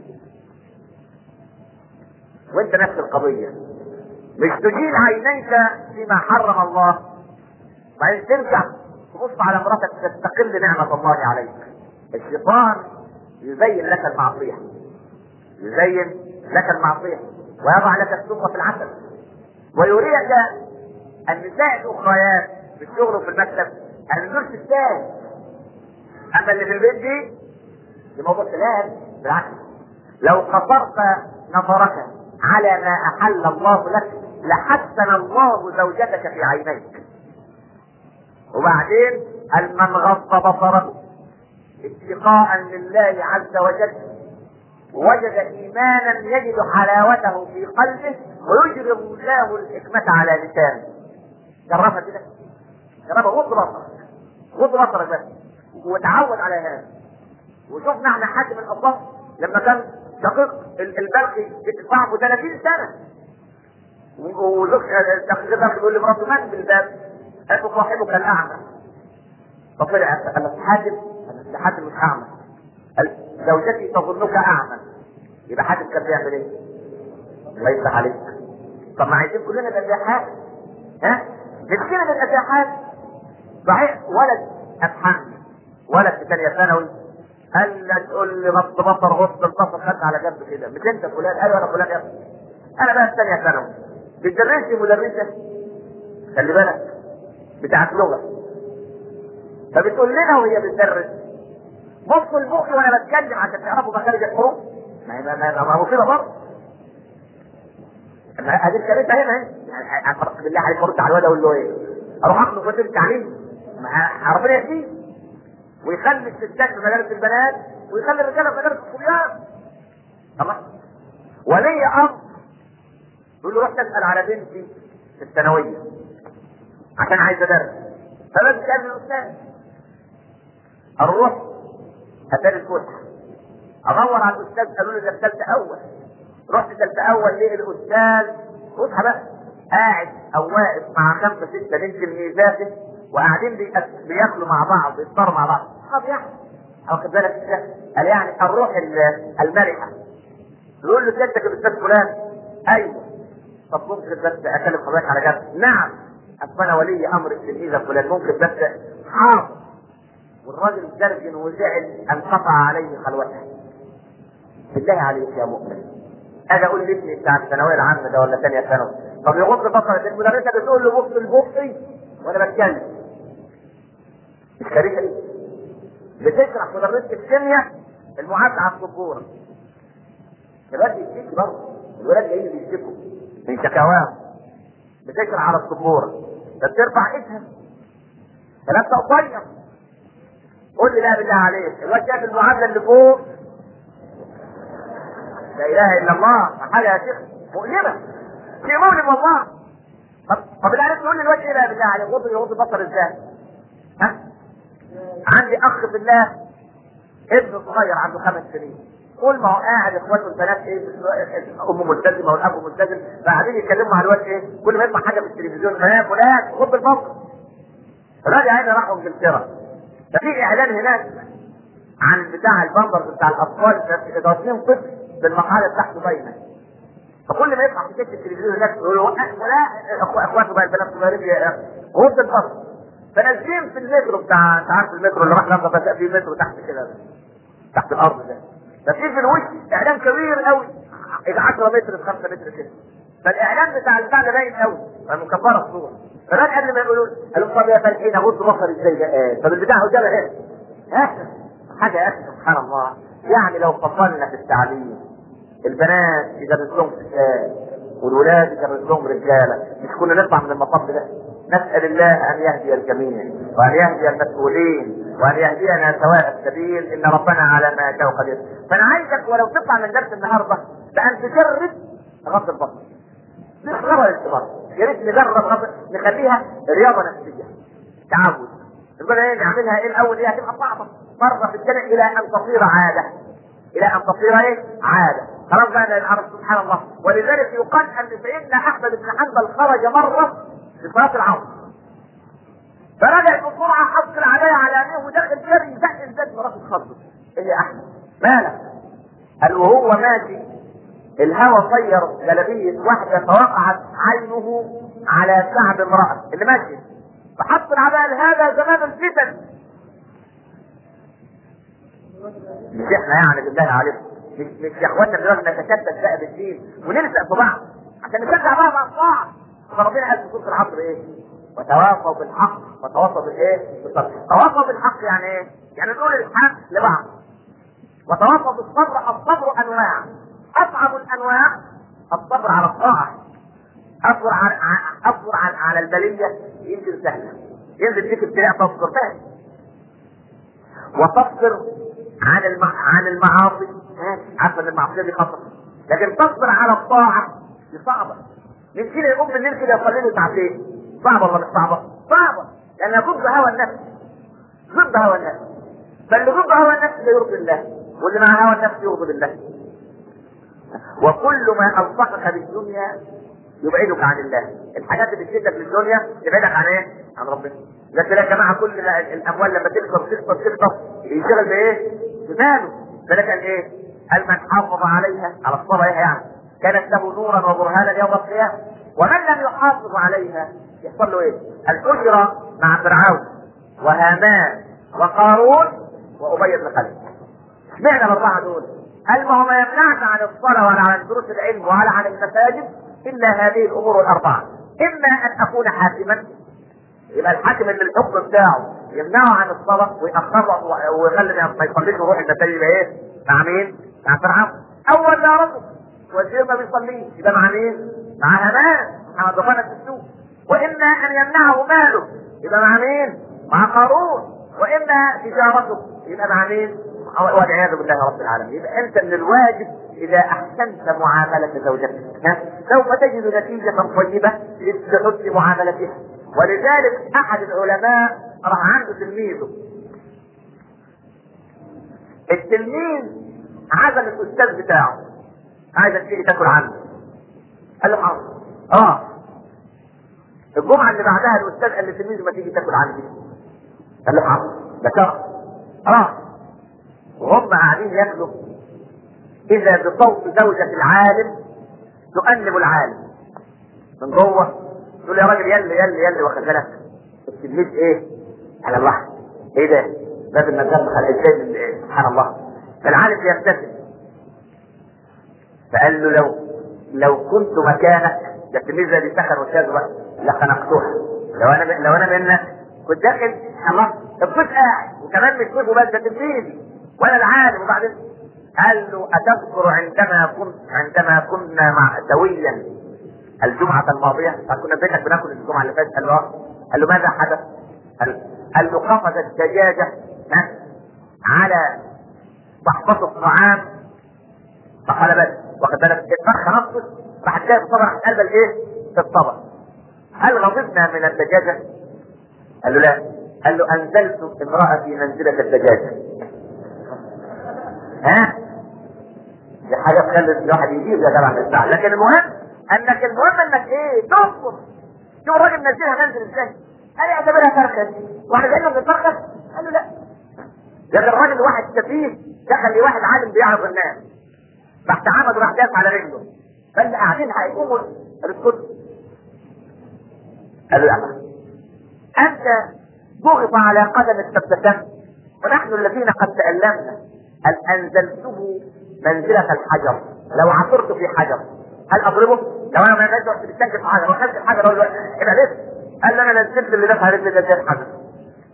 وانت نفس القضيه، مش تجيل عينيك فيما حرم الله بعدين ترجع تبص على مراتك تستقل نعمه الله عليك. الشيطان يزين لك المعصيه، يزين لك المعصيه ويضع لك السم في العسل، ويريك النساء الاخريات في الشغل وفي المكتب ان دول ستات، اما اللي في البيت دي دي موضوع سلام. بالعكس، لو قصرت نظرك على ما احل الله لك لحسن الله زوجتك في عينيك. وبعدين من غض بصره اتقاء لله عز وجل وجد ايمانا يجد حلاوته في قلبه ويجري الله الحكمة على لسانه. جربها كده، جربها، غض بصرك، غض بصرك بس وتعود على هذا. وشوفنا احنا حاكم الأبطال لما كان دقيق البلخي صاحبه ثلاثين سنة وزوج دقيق البلخي يقول لمراته: مات بالباب، قالت له: صاحبك الأعمى. فطلع قال له: حاتم، قال حاتم مش أعمى، قال: زوجتي تظنك أعمى. يبقى حاتم كان بيعمل ايه؟ الله يفتح عليك. طب ما عايزين كلنا نجاحات، ها؟ نفسنا بالنجاحات. صحيح ولد افحمني، ولد في ثانيه ثانوي قال لا تقول لي غض بصر غض البصر، خد على جنب كده، مش انت فلان؟ قال انا فلان يا ابني. انا بقى في ثانيه ثانوي بتدرسي مدرسه، خلي بالك، بتاعت لغه، فبتقول لنا وهي بتدرس: بصوا لبقي وانا بتكلم عشان تعرفوا مخارج الحروف. ما هي ما مصيبه برضه. هذه الكارثه هنا اهي. يعني بالله عليك ارد على الواد اقول له ايه؟ اروح اخلق وسيله التعليم؟ ربنا يهديه ويخلي الستات في مدارس البنات ويخلي الرجاله في مدارس الصبيان. الله. ولي امر يقول له: روح تسال على بنتي في الثانويه عشان عايز ادرس. فلازم تسال الاستاذ. اروح اتاري الفسحه ادور على الاستاذ، قالوا لي ده ثالثه اول. رحت ثالثه اول ليه الاستاذ فسحه بقى قاعد او واقف مع خمسه سته من تلميذاته وقاعدين بياكلوا مع بعض، بيفطروا مع بعض. طب يعني واخد بالك كده؟ قال يعني الروح المرحه. يقول له: سيادتك الاستاذ فلان؟ ايوه. طب ممكن بس اكلم حضرتك على جنب؟ نعم. اصل انا ولي امر التلميذه فلان، ممكن بس؟ حاضر. والراجل زرجن وزعل انقطع عليه خلوته. بالله عليك يا مؤمن، اجي اقول لابني بتاع الثانويه العامه ده ولا ثانيه ثانوي: طب يغض بصرك، المدرسه بتقول له بص لبقي وانا بتكلم. مش كارثه دي؟ بتشرح مدرسه الكيمياء المعادله على السبوره، الولاد بيشتكي برضه، الولاد جايين بيشتكوا من شكاواهم، بتشرح على السبوره، ده بترفع ايدها ثلاثه قصير. قول لي لا بالله عليك، الواد شاف المعادله اللي فوق، لا اله الا الله، حاجه يا شيخ مؤلمه، شيء مؤلم والله. طب طب اللي عرفت تقول لي الواد ايه لا بالله عليك؟ غض يغض بصر ازاي؟ ها؟ عندي اخ بالله ابنه صغير عنده خمس سنين، قول ما هو قاعد اخواته البنات ايه، امه ملتزمه والاب ملتزم، فقاعدين يتكلموا على الواد ايه، كل ما يسمع حاجه في التلفزيون: ما يا فلان خد البصر. الراجل عيني راحوا انجلترا، ففي اعلان هناك عن بتاع البامبرز بتاع الاطفال، اثنين طفل بالمقاله بتاعته باينه، فكل ما يطلع في شاشه التلفزيون هناك يقولوا: ولا اخواته بقى البنات صغيرين غض البصر. فنازلين في المترو بتاع، انت عارف المترو اللي راح لما بدا في مترو تحت كده تحت الارض ده، ففي في الوش اعلان كبير قوي يبقى عشرة متر في خمسة متر كده، فالاعلان بتاع البتاع ده باين قوي فمكبره الصوره. فالراجل قبل ما يقولوا قالوا: طب يا فالحين اغض بصري ازاي ده؟ طب البتاع قدامي اهي، ها حاجه يا اخي سبحان الله. يعني لو فضلنا في التعليم البنات يدرس لهم ستات والولاد يدرس لهم رجاله، مش كنا نطلع من المطب ده؟ نسال الله ان يهدي الجميع وان يهدي المسؤولين وان يهدينا سواء السبيل، ان ربنا على ما يشاء قدير. فانا عايزك ولو تطلع من درس النهارده بان تجرب غض البصر. نجرب الاستمرار، يا ريت نجرب غض، نخليها رياضه نفسيه، تعود. نقول ايه نعملها ايه الاول؟ ايه هتبقى صعبه مره في السنه الى ان تصير عاده، الى ان تصير ايه؟ عاده. خلاص بقى العرب سبحان الله. ولذلك يقال ان سيدنا احمد بن حنبل خرج مره في صلاه العصر، فرجع بسرعه حط العبايه على عينيه ودخل جري زق الزاد مراته خضه. ايه يا احمد مالك؟ قال وهو ماشي الهوى طير جلبيه واحده فوقعت عينه على كعب امراه اللي ماشي، فحط العبايه هذا زمان الفتن. مش احنا يعني بالله عليكم، مش مش يا اخوانا دلوقتي نتشتت بقى بالدين ونلزق في بعض عشان نشجع بعض على الطاعه. فربنا قال في سوره العصر ايه؟ وتواصوا بالحق وتواصوا بالايه؟ بالصبر. تواصوا بالحق يعني ايه؟ يعني نقول الحق لبعض. وتواصوا بالصبر، الصبر انواع، اصعب الانواع الصبر على الطاعه. اصبر على اصبر على, على البليه يمكن سهله، ينزل فيك ابتلاء تصبر بس. وتصبر عن المع... عن المعاصي، عارفه ان المعصيه دي خطر، لكن تصبر على الطاعه دي صعبه. من كده يقوم بالليل كده يصلي له ساعتين، صعبه ولا مش صعبه؟ صعبه، لانها ضد هوى النفس، ضد هوى النفس. فاللي ضد هوى النفس لا يرضي الله، واللي مع هوى النفس يرضي الله. وكل ما الصقك بالدنيا يبعدك عن الله. الحاجات اللي تشدك للدنيا تبعدك عن ايه؟ عن ربنا. لكن يا جماعه كل الاموال لما تكسر تكسر تكسر يشتغل بايه؟ بماله. فلك قال ايه؟ قال من حافظ عليها، على الصلاه يعني، كانت له نورا وبرهانا يوم القيامه. ومن لم يحافظ عليها يحصل له ايه؟ الحجره مع فرعون وهامان وقارون وابي بن خلف. اشمعنى الاربعه دول؟ قال ما هو ما يمنعك عن الصلاه ولا عن دروس العلم ولا عن المساجد الا هذه الامور الاربعه. اما ان اكون حاكما، يبقى الحاكم اللي الحكم بتاعه يمنعه عن الصلاه ويأخره ويخلي ما يصليش ويروح المساجد. يبقى ايه؟ مع مين؟ مع فرعون. اول ما رجل وزير ما بيصليش يبقى مع مين؟ مع هامان مع ضفانة السوق. واما ان يمنعه ماله يبقى مع مين؟ مع قارون. واما تجارته يبقى مع مين؟ والعياذ بالله رب العالمين. يبقى انت من الواجب اذا احسنت معامله زوجتك سوف تجد نتيجه طيبه لحسن معاملتها. ولذلك احد العلماء راح عنده تلميذه، التلميذ عزم الاستاذ بتاعه عايزك تيجي تاكل عنده. قال له حاضر. اه الجمعه اللي بعدها الاستاذ قال للتلميذ ما تيجي تاكل عندي. قال له حاضر. ده شرط. اه وهم قاعدين ياكلوا اذا بصوت زوجة العالم تؤنب العالم من جوه، تقول يا راجل يلي يلي يلي وخزلك. التلميذ ايه؟ على الله، ايه ده؟ باب النجار خلق ازاي؟ ايه؟ سبحان الله. فالعالم يبتسم فقال له لو لو كنت مكانك، ده التلميذ ده بيسخن وشاذ بقى، لخنقتها. لو انا لو انا منك كنت داخل الله الضيف قاعد وكمان مش ضيف وبس، ده تلميذي وانا العالم. وبعدين قال له اتذكر عندما كنت عندما كنا مع سويا الجمعة الماضية، كنا بينك بناكل الجمعة اللي فاتت. قال له قال له ماذا حدث؟ قال, قال له قفزت الدجاجة على صحبة الطعام فقلبت، واخد بالك؟ الفرخة نصت راح جاي بصبع راح قلب الايه؟ في الطبق. هل غضبنا من الدجاجة؟ قال له لا. قال له انزلت امرأتي منزلة الدجاجة. ها؟ دي حاجة تخلي الواحد يجيب يا جماعة الساعة. لكن المهم انك المهم انك ايه؟ تصبر. شوف الراجل منزلها منزل ازاي؟ قال لي اعتبرها فرخة دي. واحنا جايين من الفرخة؟ قال له لا. لكن الراجل واحد سفيه دخل لواحد عالم بيعرف الناس، راح تعمد وراح داس على رجله، فاللي قاعدين هيقوموا الكتب. قال له لا، انت ضغط على قدم السبتة ونحن الذين قد تألمنا. هل انزلته منزلة الحجر؟ لو عثرت في حجر هل اضربه؟ لو انا ما نزلت في التنك في حجر وخدت الحجر اقول له يبقى لسه. قال له انا نزلت اللي دفع رجلي ده زي الحجر.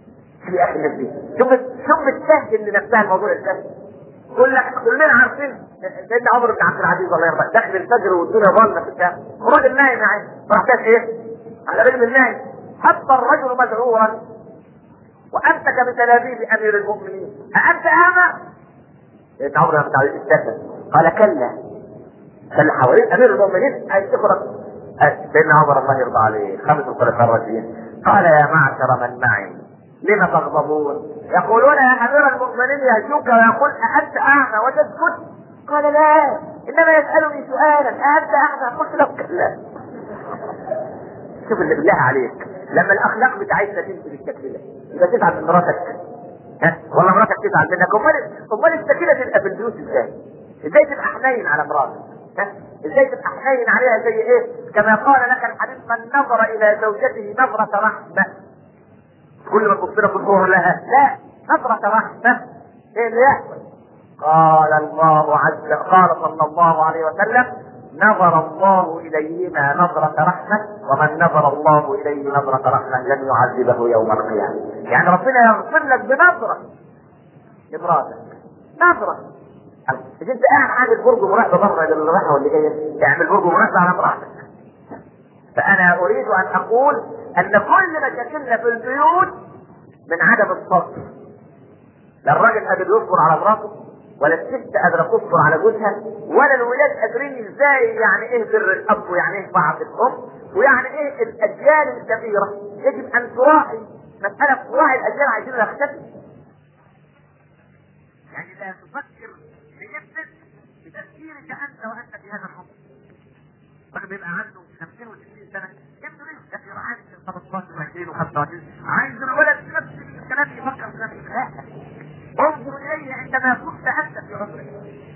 يا اخي الناس دي شوف شوف بتسهل لنفسها الموضوع ازاي. كل كلنا عارفين سيدنا عمر بن عبد العزيز الله يرضى داخل الفجر والدنيا ظلمه في الشارع، الراجل نايم يعني راح كان ايه؟ على رجل النايم، حتى الرجل مذعورا وامسك بتلابيب امير المؤمنين، أأنت أعمى؟ سيدنا عمر بن عبد العزيز ابتسم قال كلا، كان حوالين امير المؤمنين هيفتكرك. سيدنا عمر الله يرضى عليه خمس الخلفاء الراشدين قال يا معشر من معي لما تغضبون؟ يقولون يا امير المؤمنين يهجوك ويقول أأنت أعمى وتسكت؟ قال لا، انما يسألني سؤالا أأنت أعمى؟ قلت له كلا. شوف اللي بالله عليك لما الاخلاق بتاعتنا تمشي بالشكل ده يبقى تزعل من مراتك، ها؟ ولا مراتك تزعل منك؟ امال امال السكينه تبقى في البيوت ازاي؟ ازاي تبقى حنين على مراتك؟ ها؟ ازاي تبقى حنين عليها زي ايه؟ كما قال لك الحديث من نظر الى زوجته نظرة رحمة كل ما تبص له تنظر لها لا نظرة رحمة ايه اللي يحصل؟ قال الله عز قال صلى الله عليه وسلم نظر الله اليهما نظرة رحمة ومن نظر الله اليه نظرة رحمة لن يعذبه يوم القيامة. يعني ربنا يغفر لك بنظرة لمراتك، نظرة. إذا انت قاعد عامل برج مراقبة بره اللي رايحة واللي جاية اعمل برج مراقبة على مراتك. فأنا أريد أن أقول أن كل مشاكلنا في البيوت من عدم الصبر. لا الراجل قادر يصبر على مراته ولا الست قادرة تصبر على جوزها ولا الولاد قادرين ازاي يعني ايه بر الاب ويعني ايه طاعة الام ويعني ايه الاجيال الكبيرة. يجب ان تراعي مسألة تراعي الاجيال عايزين نختفي. يعني لا تفكر بنفسك بتفكيرك انت وانت في هذا الحكم. الراجل بيبقى عنده خمسين وستين سنة يبدو ليه لكن عايز خمستاشر وعشرين وخمسة وعشرين عايز الولد نفس الكلام يفكر في نفسه. لا انظر اليه عندما كنت انت في عمرك.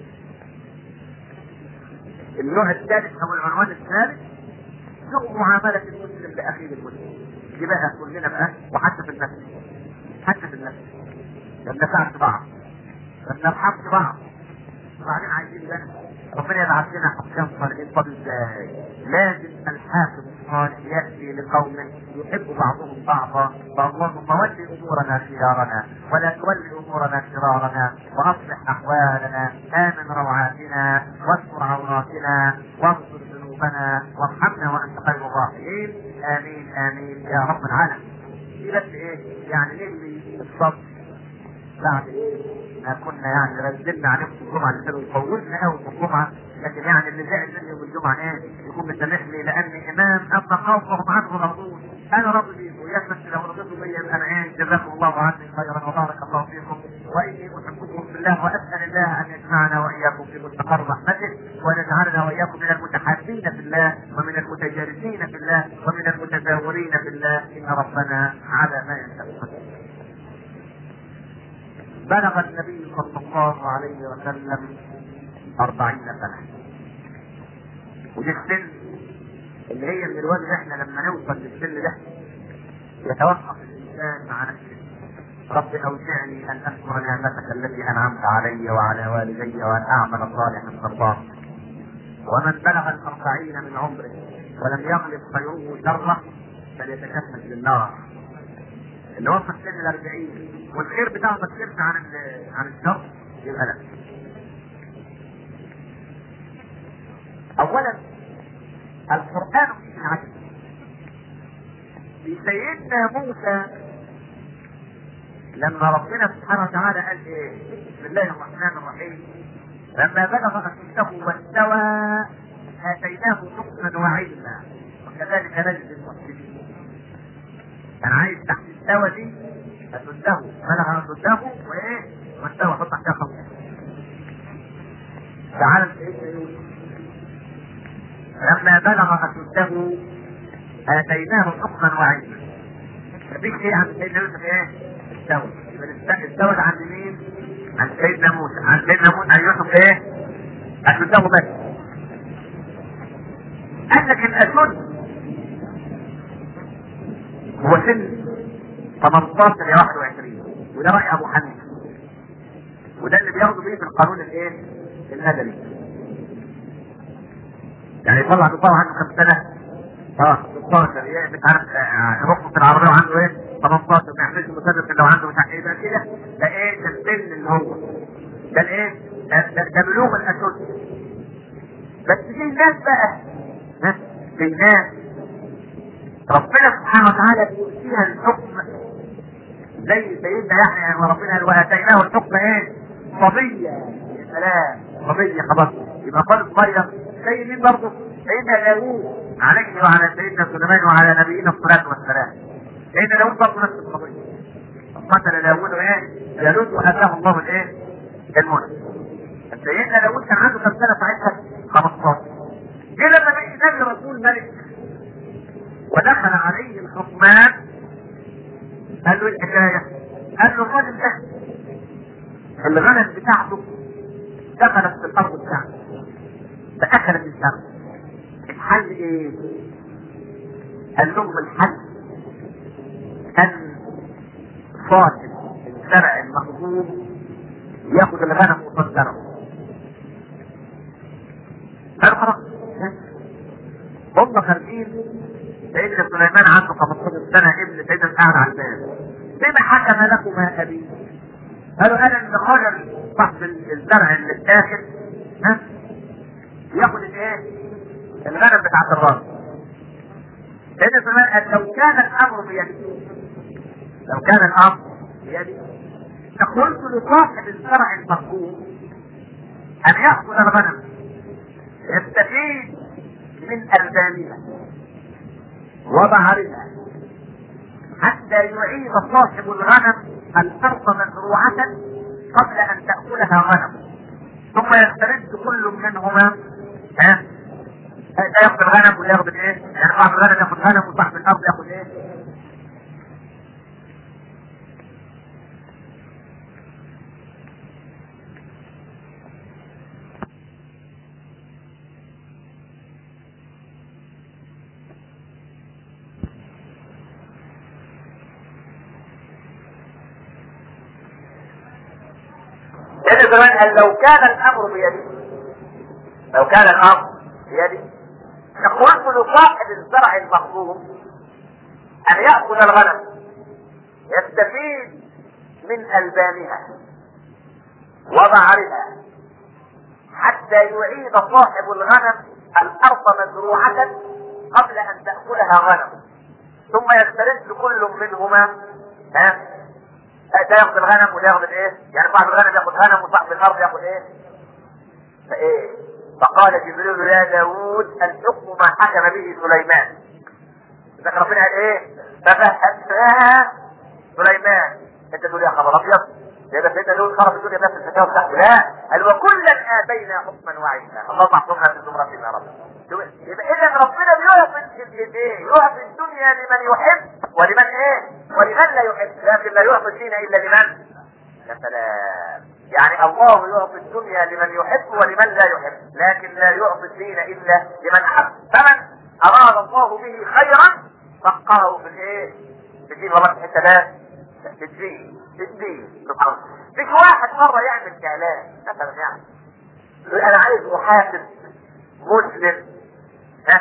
النوع الثالث او العنوان الثالث سوء معاملة المسلم لاخيه المسلم. دي بقى كلنا بقى وحتى في النفس حتى في النفس لما نفعت بعض لما نرحمت بعض وبعدين عايزين بقى ربنا يبعث لنا حكام صالحين. طب ازاي؟ لازم الحاكم الصالح ياتي لقوم يحب بعضهم بعضا فاللهم ولي امورنا خيارنا ولا تولي امورنا شرارنا واصلح احوالنا امن روعاتنا واستر عوراتنا واغفر ذنوبنا وارحمنا وانت خير الراحمين امين امين يا رب العالمين. دي بس ايه يعني نجري الصبر بعد ايه ما كنا يعني رزلنا عليكم الجمعه اللي كانوا يطولنا قوي في الجمعه لكن يعني اللي زعل مني يوم الجمعه ايه يكون مسامحني لاني امام اما خوفهم عنه راضون. انا راضي بيكم يا لو رضيتوا بي انا ايه جزاكم الله عني خيرا وبارك الله فيكم واني احبكم في الله واسال الله ان يجمعنا واياكم في مستقر رحمته ونجعلنا واياكم من المتحابين في الله ومن المتجالسين في الله ومن المتزاورين في الله ان ربنا على ما يشاء. بلغ النبي صلى الله عليه وسلم أربعين سنة ودي السن اللي هي من الوجه احنا لما نوصل للسن ده يتوقف الإنسان مع نفسه. رب أوزعني أن أشكر نعمتك التي أنعمت علي وعلى والدي وأن أعمل صالحا ترضاه. ومن بلغ الأربعين من عمره ولم يغلب خيره شره فليتكفل بالنار. اللي وصل سن الأربعين والخير بتاعه ما تكفش عن عن الشر يبقى لا. اولا القرآن فيه العدل. في سيدنا موسى لما ربنا سبحانه وتعالى قال ايه بسم الله الرحمن الرحيم لما بلغ اشده واستوى اتيناه حكما وعلما وكذلك نجزي المحسنين. كان عايز تحت استوى دي اشده بلغ اشده وايه واستوى حط تحتها خمسه. تعالى سيدنا يوسف لما بلغ اشده اتيناه حكما وعلما. مفيش ايه عند سيدنا يوسف ايه استوى. استوى عند مين؟ عند سيدنا موسى. عند سيدنا موسى عند يوسف ايه اشده بس. قال لك الاشد هو سن ثمانية عشر الى واحد وعشرين وده رأي ابو حنيفه وده اللي بياخدوا بيه في القانون الايه المدني. يعني يطلع بيطلع عنده كم سنه؟ اه ستاشر. ايه مش عارف رخصة العربية وعنده ايه تمنتاشر ما يعملش مسدس لو عنده مش عارف ايه ده كده. ده ايه؟ ده السن اللي هو ده الايه؟ ده, ده, ده بلوغ الاشد. بس في ناس بقى، ها؟ في ناس ربنا سبحانه وتعالى بيؤتيها الحكم زي سيدنا يحيى وربنا قال واتيناه الحكم ايه؟ صبية. يا سلام، صبية خلاص يبقى خالص صغير. زي مين برضه؟ سيدنا داوود عليه وعلى سيدنا سليمان وعلى نبينا الصلاة والسلام. سيدنا داوود برضه نفس القضية. قتل داوود ايه؟ جالوت واتاه الله الايه؟ الملك. سيدنا داوود كان عنده كم سنة ساعتها؟ خمستاشر. جه لما بقي نبي رسول ملك ودخل عليه الخصمان قال له الحكاية؟ قال له الراجل ده الغنم بتاعته دخلت في الارض بتاعته فاكلت الزرع. الحل ايه؟ قال لهم الحل ان صاحب الزرع المخزون ياخد الغنم وصل زرعه. قال خلاص هم خارجين. سيدنا سليمان عنده خمستاشر سنة، ابن سيدنا قاعد على الباب. بما حكم لكما ابي؟ قالوا انا ان خرج صاحب الزرع اللي اتاخد ها ياخد الايه؟ الغنم بتاعت الراجل. سيدنا سليمان قال لو كان الامر بيدي، لو كان الامر بيدي لقلت لصاحب الزرع المخزون ان ياخذ الغنم يستفيد من البانها وبعرها حتى يعيد صاحب الغنم الارض مزروعة قبل ان تأكلها غنم، ثم يسترد كل منهما ها ياخذ الغنم وياخذ ايه؟ يعني صاحب الغنم ياخذ غنم وصاحب الارض ياخذ ايه؟ قال لو كان الامر بيدي، لو كان الامر بيدي لقلت لصاحب الزرع المخزون ان ياخذ الغنم يستفيد من البانها وبعرها حتى يعيد صاحب الغنم الارض مزروعة قبل ان تأكلها غنم، ثم يسترد كل منهما ها ده ياخذ الغنم وده ياخذ ايه؟ يعني صاحب الغنم ياخذ غنم وصاحب الارض ياخذ ايه؟ فايه؟ فقال جبريل يا داوود الحكم ما حكم به سليمان. ذكر ربنا قال ايه؟ ففهمناها سليمان. انت تقول يا خبر ابيض يا ده سيدنا داوود خرب الدنيا بنفس الحكايه بتاعته. لا، قال وكلا اتينا حكما وعلما. الله احكمنا في زمرتنا يا رب. يبقى اذا ربنا بيعطي ايه؟ يعطي الدنيا لمن يحب ولمن ايه؟ ولمن لا يحب، لكن لا يعطي الدين الا لمن؟ يا سلام. يعني الله يعطي الدنيا لمن يحب ولمن لا يحب، لكن لا يعطي الدين الا لمن حب. فمن اراد الله به خيرا فقهه في الايه؟ في الدين. والله حتى لا في الدين، في الدين سبحان الله. فيك واحد مره يعمل كلام مثلا يعني يقول انا عايز احاسب مسلم ها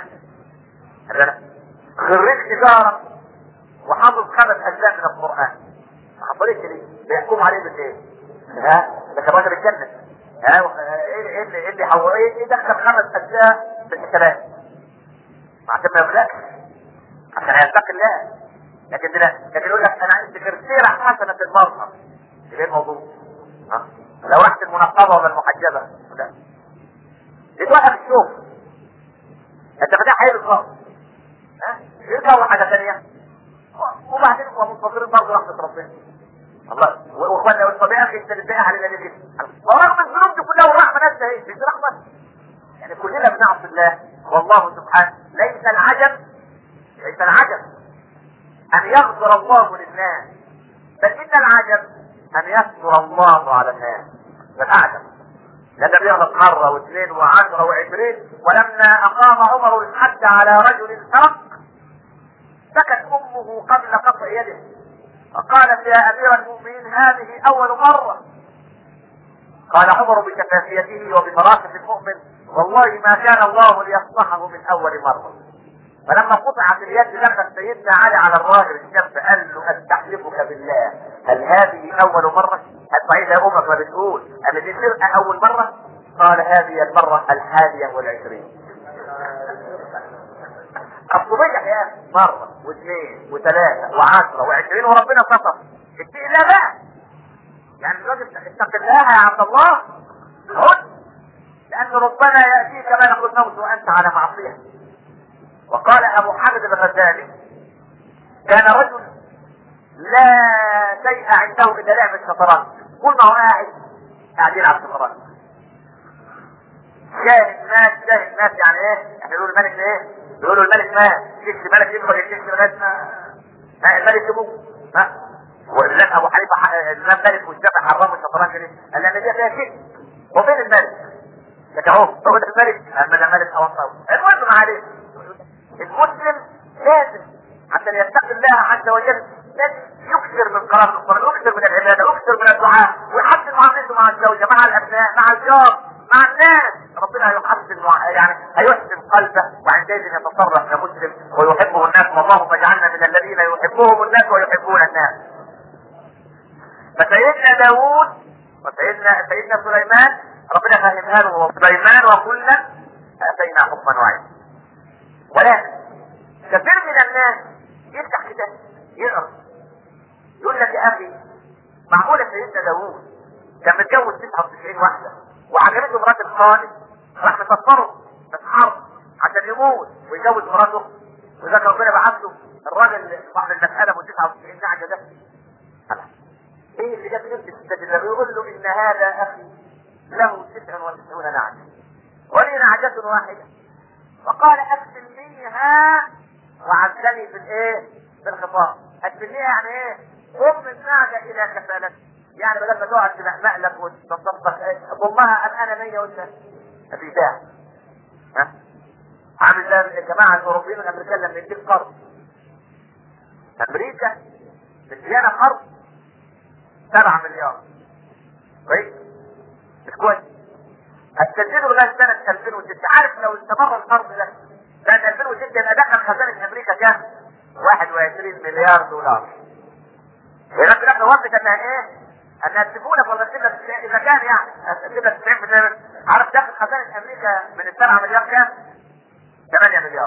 خريج تجاره وحافظ خمس اجزاء من القران، ما حصلتش ليه؟ بيحكم عليه بالايه؟ ها ده كمان بيتكلم ها ايه ايه اللي ايه اللي حو ايه ايه دخل خمس اجزاء في الكلام عشان ما يغلقش، عشان يتقي الله. لكن لا، لكن يقول لك انا عايز سكرتيره حسنه في المظهر. ايه الموضوع؟ ها لو رحت المنقبه ولا المحجبه لا يتوقف الشوف انت فتح حي بالظبط ها يرجعوا حاجه ثانيه وبعدين هو منتظرين برضه رحمه ربنا. الله واخوانا والطبيعه اخي انت ازاي علينا ليه كده؟ ورغم الذنوب دي كلها والرحمه نفسها ايه؟ مش رحمه؟ يعني كلنا بنعصي الله والله سبحانه. ليس العجب ليس العجب ان يغفر الله للناس، بل ان العجب ان يستر الله على الناس. ده الاعجب. لأن بيغلط مرة واثنين وعشرة وعشرين. ولما أقام عمر الحد على رجل سرق سكت أمه قبل قطع يده فقالت يا أمير المؤمنين هذه أول مرة. قال عمر بشفافيته وبفراسة المؤمن والله ما كان الله ليصلحه من أول مرة. فلما قطعت اليد دخل سيدنا علي على الراهب الشاب قال له استحلفك بالله هل هذه اول مرة؟ هل صحيح يا امك ما بتقول ان دي سرقة اول مرة؟ قال هذه المرة الحادية والعشرين. الصبيح يا اخي مرة واثنين وثلاثة وعشرة وعشرين وربنا ستر. اتقي الله بقى. يعني الراجل اتق الله يا عبد الله. هد لان ربنا يأتيك ملك الموت وانت على معصية. وقال ابو حامد الغزالي كان رجل لا شيء عنده الا لعب الشطرنج، كل ما هو قاعد قاعد يلعب شطرنج. شاهد الناس شاهد الناس يعني ايه؟ احنا بيقولوا الملك ايه؟ بيقولوا الملك مات، يكشف ملك يدخل يكشف لغايه ما الملك يموت. ها؟ والامام ابو حنيفه الامام مالك والشافعي حرموا الشطرنج ليه؟ قال لان دي فيها شيء. وفين الملك؟ لك اهو هو ده الملك، اما ده الملك اوصله. المهم ما عليه. المسلم لازم عشان يتقي الله عز وجل لازم يكثر من قراءة القرآن، يكثر من العبادة، يكثر من الدعاء، ويحسن معاملته مع الزوجة، مع الأبناء، مع الجار، مع الناس. ربنا هيحسن يعني هيحسن قلبه، وعندئذ يتصرف كمسلم ويحبه الناس. اللهم اجعلنا من الذين يحبهم الناس ويحبون الناس. فسيدنا داوود وسيدنا سيدنا سليمان ربنا فهمها له سليمان وكلا اتينا حكما وعلما. ولكن كثير من الناس يفتح كتاب يقرا يقول لك يا اخي معقوله سيدنا داوود كان متجوز تسعة وتسعين واحده وعجبته مرات الخالد راح مسفره في الحرب عشان يموت ويجوز مراته، واذا ربنا بعت له الراجل صاحب المساله من تسعة وتسعين نعجه ده. ايه اللي جاب نفس الستة يقول له ان هذا اخي له تسع وتسعون نعجه ولي نعجه واحده، وقال اكفلنيها وعزني في الايه؟ في الخطاب. اكفلنيها يعني ايه؟ ضم النعجه الى كفالتك، يعني بدل ما تقعد تمحمق لك وتتصدق ضمها ان انا مية وانت في داعي. ها؟ عامل زي الجماعه الاوروبيين والامريكان لما يديك قرض. امريكا مديانا قرض سبعة مليار. كويس؟ مش كويس؟ هتسدده لغايه سنه ألفين وستة. عارف لو استمر القرض ده سنه ألفين وستة يبقى دخل خزانه امريكا كام؟ واحد وعشرين مليار دولار. يبقى في الاخر وقت انها ايه؟ انها تسيبونك ولا تسيب لك اذا كان يعني تسيب لك تسعين بالمية. عارف دخل خزانه امريكا من السبعة مليار كام؟ ثمانية مليار.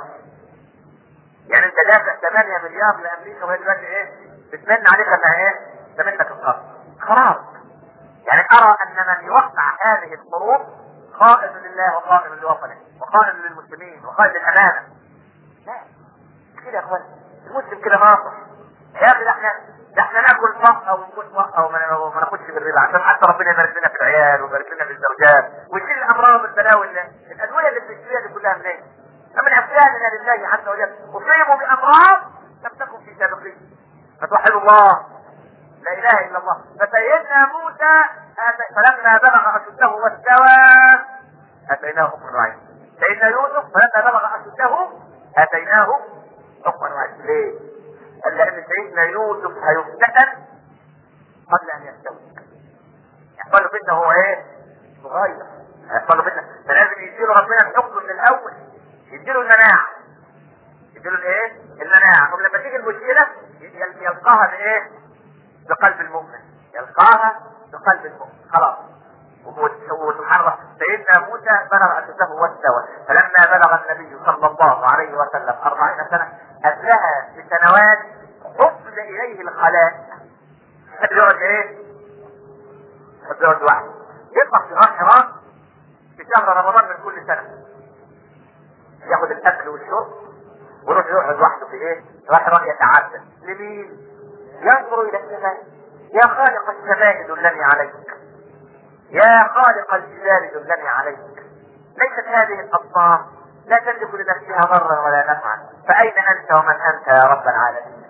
يعني انت دافع ثمانية مليار لامريكا وهي دلوقتي ايه؟ بتمن عليك انها ايه؟ تمنك القرض. خلاص. يعني ارى ان من يوقع هذه القروض خائن لله وخائن لوطنه وخائن للمسلمين وخائن للامانه. لا كده يا اخوان المسلم كده ناصح. يا اخي ده احنا ده احنا ناكل فقه ونكون فقه وما ناخدش بالربا عشان حتى ربنا يبارك لنا في العيال ويبارك لنا في الزوجات ويشيل الامراض والبلاوي الادويه اللي بتشتريها دي كلها منين؟ فمن احساننا لله عز وجل اصيبوا بامراض لم تكن في سابقين. فتوحدوا الله لا اله الا الله. فسيدنا موسى فلما بلغ اشده واستوى اتيناه حكما وعلما. سيدنا يوسف فلما بلغ اشده اتيناه حكما وعلما. ليه؟ قال لان سيدنا يوسف هيفتتن قبل ان يستوي. يحصل له فتنه هو ايه؟ صغير. هيحصل له فتنه فلازم يديله ربنا الحكم من الاول، يديله المناعه. يديله الايه؟ المناعه. طب لما تيجي المشكله يلقاها بايه؟ بقلب المؤمن. يلقاها بقلب المؤمن. خلاص. وسبحان الله سيدنا موسى بلغ اشده واستوى. فلما بلغ النبي صلى الله عليه وسلم أربعين سنة قبلها بسنوات حفظ اليه الخلاء. يقعد ايه؟ يقعد واحد يطلع في غار حراء في شهر رمضان من كل سنة، ياخد الاكل والشرب ويروح يقعد وحده في ايه؟ غار حراء يتعبد. لمين؟ ينظر الى السماء. يا خالق السماء دلني عليك، يا خالق الجبال دلني عليك. ليست هذه الاصنام لا تملك لنفسها ضرا ولا نفعا، فاين انت ومن انت يا رب العالمين؟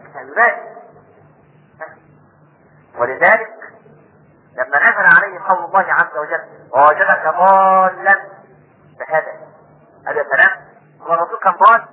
ولذلك لما نزل عليه قول الله عز وجل ووجدك ضالا فهدى. هذا كلام والرسول كان ضال.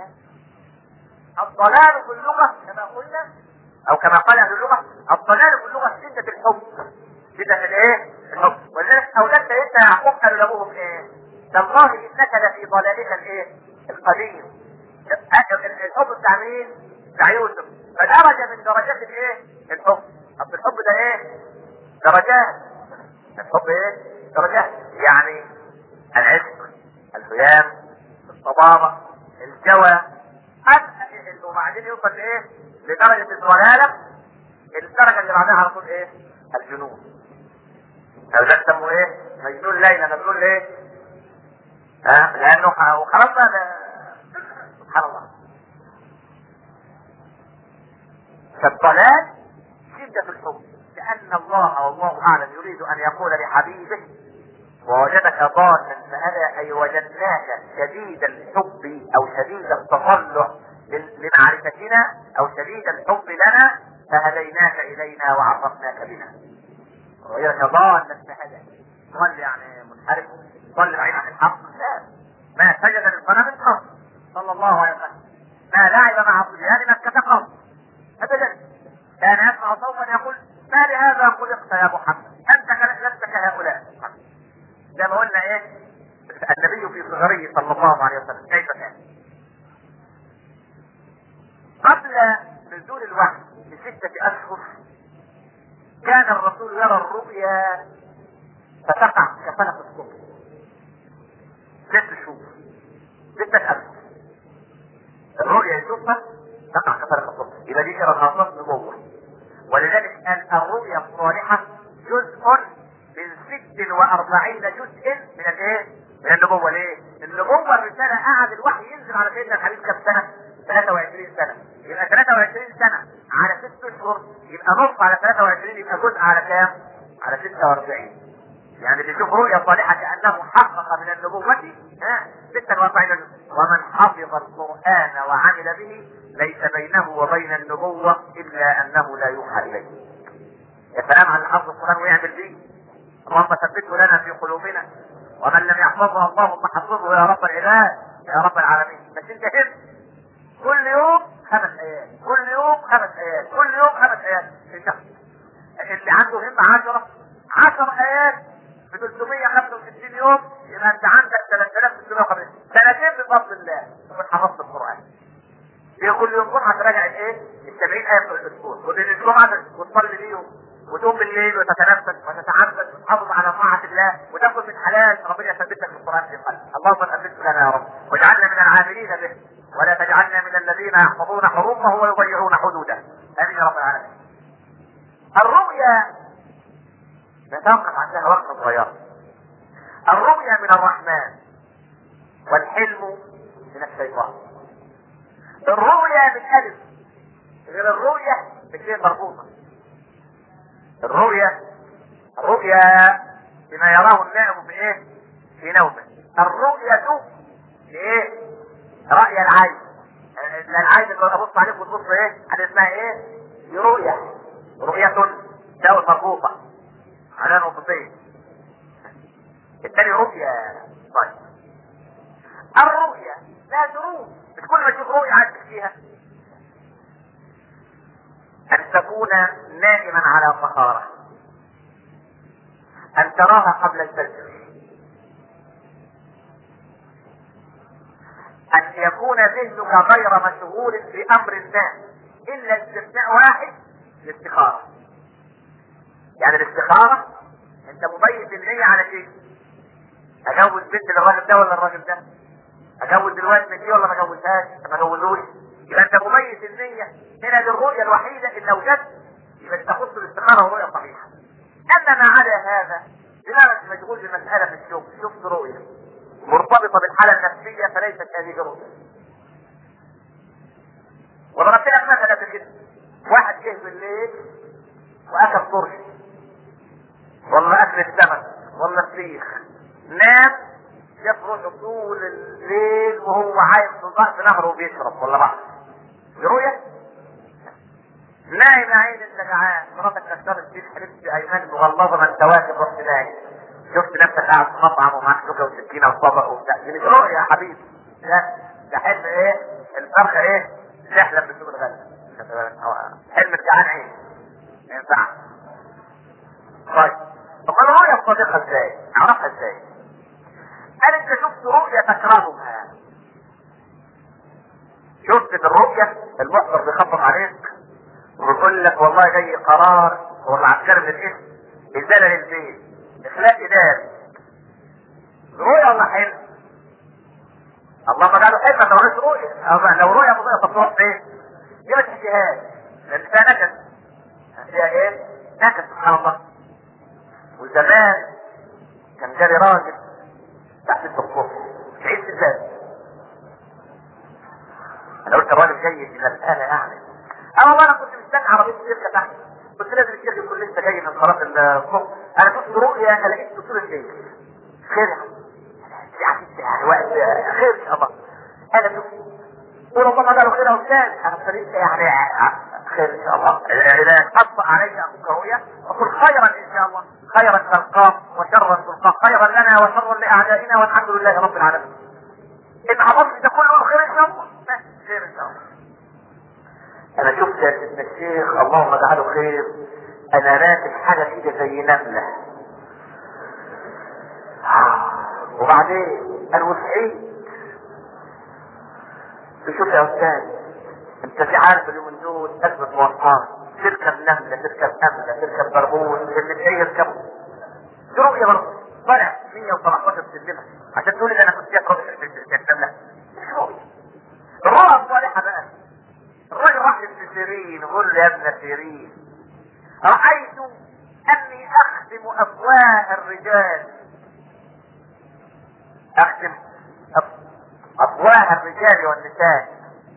الضلال في اللغه كما قلنا او كما قال اهل اللغه الضلال في اللغه شده الحب. شده الايه؟ الحب. ولذلك اولاد سيدنا يعقوب قالوا لابوهم ايه؟ تالله انك لفي ضلالك الايه؟ القديم. الحب بتاع مين؟ بتاع يوسف. فدرجة من درجات الايه؟ الحب. طب الحب ده ايه؟ درجات. الحب ايه؟ درجات. يعني العشق، الهيام، الصبابة، الجوى، وبعدين يوصل ايه؟ لدرجة الضلالة. الدرجة اللي بعدها على طول ايه؟ الجنون. هذا سموه ايه؟ مجنون ليلى. مجنون ليه؟ ها؟ لانه خلاص بقى. سبحان الله. فالضلال شدة الحب، لأن الله والله أعلم يريد أن يقول لحبيبه ووجدك ضالا فهذا أي وجدناك شديد الحب أو شديد التطلع لمعرفتنا أو شديد الحب لنا فهديناك إلينا وعرفناك بنا. ووجدك ضالا فهذا ضل يعني منحرف، ضل بعيد عن الحق. لا، ما سجد للصنم قط صلى الله عليه وسلم، ما لعب مع الصبيان مكة قط ابدا. كان يسمع صوتا يقول ما لهذا خلقت يا محمد، انت لست كهؤلاء. زي ما قلنا ايه؟ النبي في صغره صلى الله عليه وسلم كيف كان؟ قبل نزول الوحي بستة اشهر كان الرسول يرى الرؤيا فتقع كفلق الصبح. ست شهور، ستة اشهر الرؤيا يشوفها تقع كفلق الصبح، يبقى دي كده خاصة نبوة. ولذلك قال الرؤيا الصالحة جزء من ست واربعين جزء من الايه؟ من النبوة. ليه؟ النبوة الرسالة قعد الوحي ينزل على سيدنا الحبيب كم سنة؟ ثلاثة وعشرين سنة. يبقى ثلاثة وعشرين سنة على ست اشهر يبقى نص على ثلاثة وعشرين يبقى جزء على كام؟ على ستة واربعين. يعني اللي يشوف رؤيا صالحة كأنه حقق من النبوة ها ستة واربعين جزء. ومن حفظ القرآن وعمل به ليس بينه وبين النبوة إلا أنه لا يوحى إليه. يا سلام على حفظ القرآن ويعمل به. اللهم ثبته لنا في قلوبنا، ومن لم يحفظه اللهم حفظه يا رب العباد يا رب العالمين. بس انت هم كل يوم خمس ايات، كل يوم خمس ايات، كل يوم خمس ايات. اللي عنده هم عشرة عشر ايات في ثلاثمية وخمسة وستين يوم يبقى انت عندك ثلاثة آلاف وستمية وخمسين سنتين بفضل الله ومن حفظت القرآن. في كل يوم جمعة تراجع الايه؟ السبعين آية في الأسبوع، كل الجمعة وتصلي بيهم وتقوم بالليل وتتنفس وتتعبد وتحافظ على طاعة الله وتاكل من حلال ربنا يثبتك في القرآن في قلبك. اللهم ثبته لنا يا رب واجعلنا من العاملين به ولا تجعلنا من الذين يحفظون حرومه ويضيعون حدوده. امين يا رب العالمين. الرؤيا نتوقف عندها وقت صغير. الرؤيا من الرحمن والحلم من الشيطان. الرؤيا بالالف غير الرؤيا بشيء مربوطه. الرؤيا الرؤيا بما يراه النائم في ايه؟ في نومه. الرؤيا ايه؟ رأي العين. العين اللي ابص عليك وتبص ايه؟ هذه اسمها ايه؟ دي رؤيا. رؤية داول مربوطة على نقطتين. الثاني رؤيا. طيب الرؤيا لا دروس، مش كل ما تشوف رؤيا عايز تحكيها. أن تكون نائما على طهارة، أن تراها قبل الفجر، أن يكون ذهنك غير مشغول بأمر ما إلا استثناء واحد، الاستخارة. يعني الاستخارة أنت مبيت النية على شيء، أجوز بنت للراجل ده ولا الراجل ده؟ أجوز دلوقتي من دي ولا ما أجوزهاش؟ ما أجوزوش. يبقى أنت مبيت النية هنا للرؤية الوحيدة اللي وجدت يبقى تاخذ الاستخارة والرؤية صحيحة. أما ما عدا هذا دماغك مشغول بمسألة في الشغل، شفت رؤية مرتبطة بالحالة النفسية فليست هذه رؤية. وضربت لك مثلا في كده، واحد جه بالليل وأكل طرش ولا أكل السمك ولا السيخ، نام شاف روحه طول الليل وهو عايش في نهره وبيشرب ولا بحر. دي رؤية؟ نايم يا عين انت جعان، مراتك كسرت فيك حبيبتي ايمان مغلظه ما انت واقف رحت نايم، شفت نفسك قاعد في مطعم ومعاك شوكه وسكينه وطبق وبتاع. دي مش رؤية يا حبيبي، لا ده حلم ايه؟ الفرخه ايه؟ تحلم بسوق الغد. حلم الجعان عين ما ينفعش. طيب امال الرؤية الصادقه ازاي؟ اعرفها ازاي؟ قال انت شفت رؤية تكرهها شفت في الرؤيه المحضر بيخبط عليك ويقول لك والله جاي قرار هو العسكري من الاسم ازاله للبيت اخلاء اداري. رؤيه ولا حلم؟ الله ما قالوا حلم لو رؤيه رؤيه لو رؤيه مضيئه تروح فين؟ دي ما تحكيهاش لان فيها نكد. فيها ايه؟ نكد سبحان الله. وزمان كان جاري راجل تحت الدكتور عيد الذات. انا قلت الراجل جاي في مسألة يعني. اه والله انا كنت مستني عربية الشركة تحت، كنت لازم الشركة يكون لسه جاي من صلاة الصبح. انا شفت رؤيا انا لقيت دكتور الليل. خير يعني يعني وقت خير ان شاء الله. انا شفت وربما قالوا خير او ثاني انا ابتديت يعني خير ان شاء الله. اذا اطبق علي اخوك رؤيا اقول خيرا ان شاء الله، خيرا تلقاه وشرا تلقاه، خيرا لنا وشرا لاعدائنا والحمد لله رب العالمين. ان عرفت ده كله خير ان شاء الله، خير ان شاء الله. انا شفت يا سيدنا الشيخ اللهم اجعله خير، انا راكب حاجه كده زي نمله وبعدين انا وسعيت. شوف يا استاذ انت في عارف اليومين دول ازمه مواصلات، تركب نمله تركب امله تركب بربوش اللي جاي يركب دي رؤيه برضه طالع مية وسبعتاشر سلمه عشان تقول لي انا كنت جاي في النمله. مش رؤيه. الرؤى الصالحه بقى الراجل راح لابن سيرين يقول له يا ابن سيرين رايت اني اخدم افواه الرجال، اخدم افواه الرجال والنساء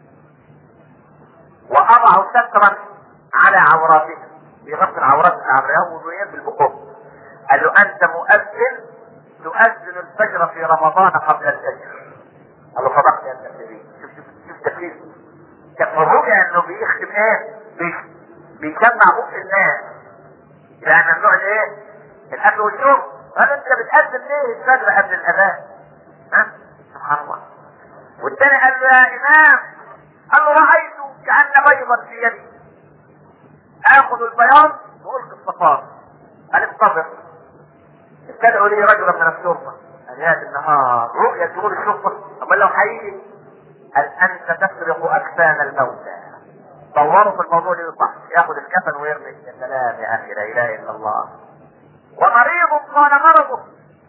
واضع سترا على عوراتهم، بيغطي العورات بتاع الرجال والرجال بالبقوع. قال له انت مؤذن تؤذن الفجر في رمضان قبل الفجر. قال له صدقت يا ابن سيرين. شوف شوف شوف تفكير كان الرؤيا انه بيخدم ايه؟ بيجمع بق الناس. يعني ممنوع الايه؟ الاكل والشرب. قال انت بتقدم ليه الفجر قبل الاذان؟ ها؟ سبحان الله. والثاني قال له يا امام، قال له رايت كان بيضا في يدي اخذ البياض والقي الصفار. قال انتظر استدعوا لي رجلا من الشرطه. قال يا النهار رؤيا تقول الشرطه؟ امال لو حقيقي؟ قال انت تسرق اجسام الموتى. دوروا في الموضوع ده صح، ياخذ الكفن ويرمي. يا سلام يا اخي لا اله الا الله. ومريض قال مرضه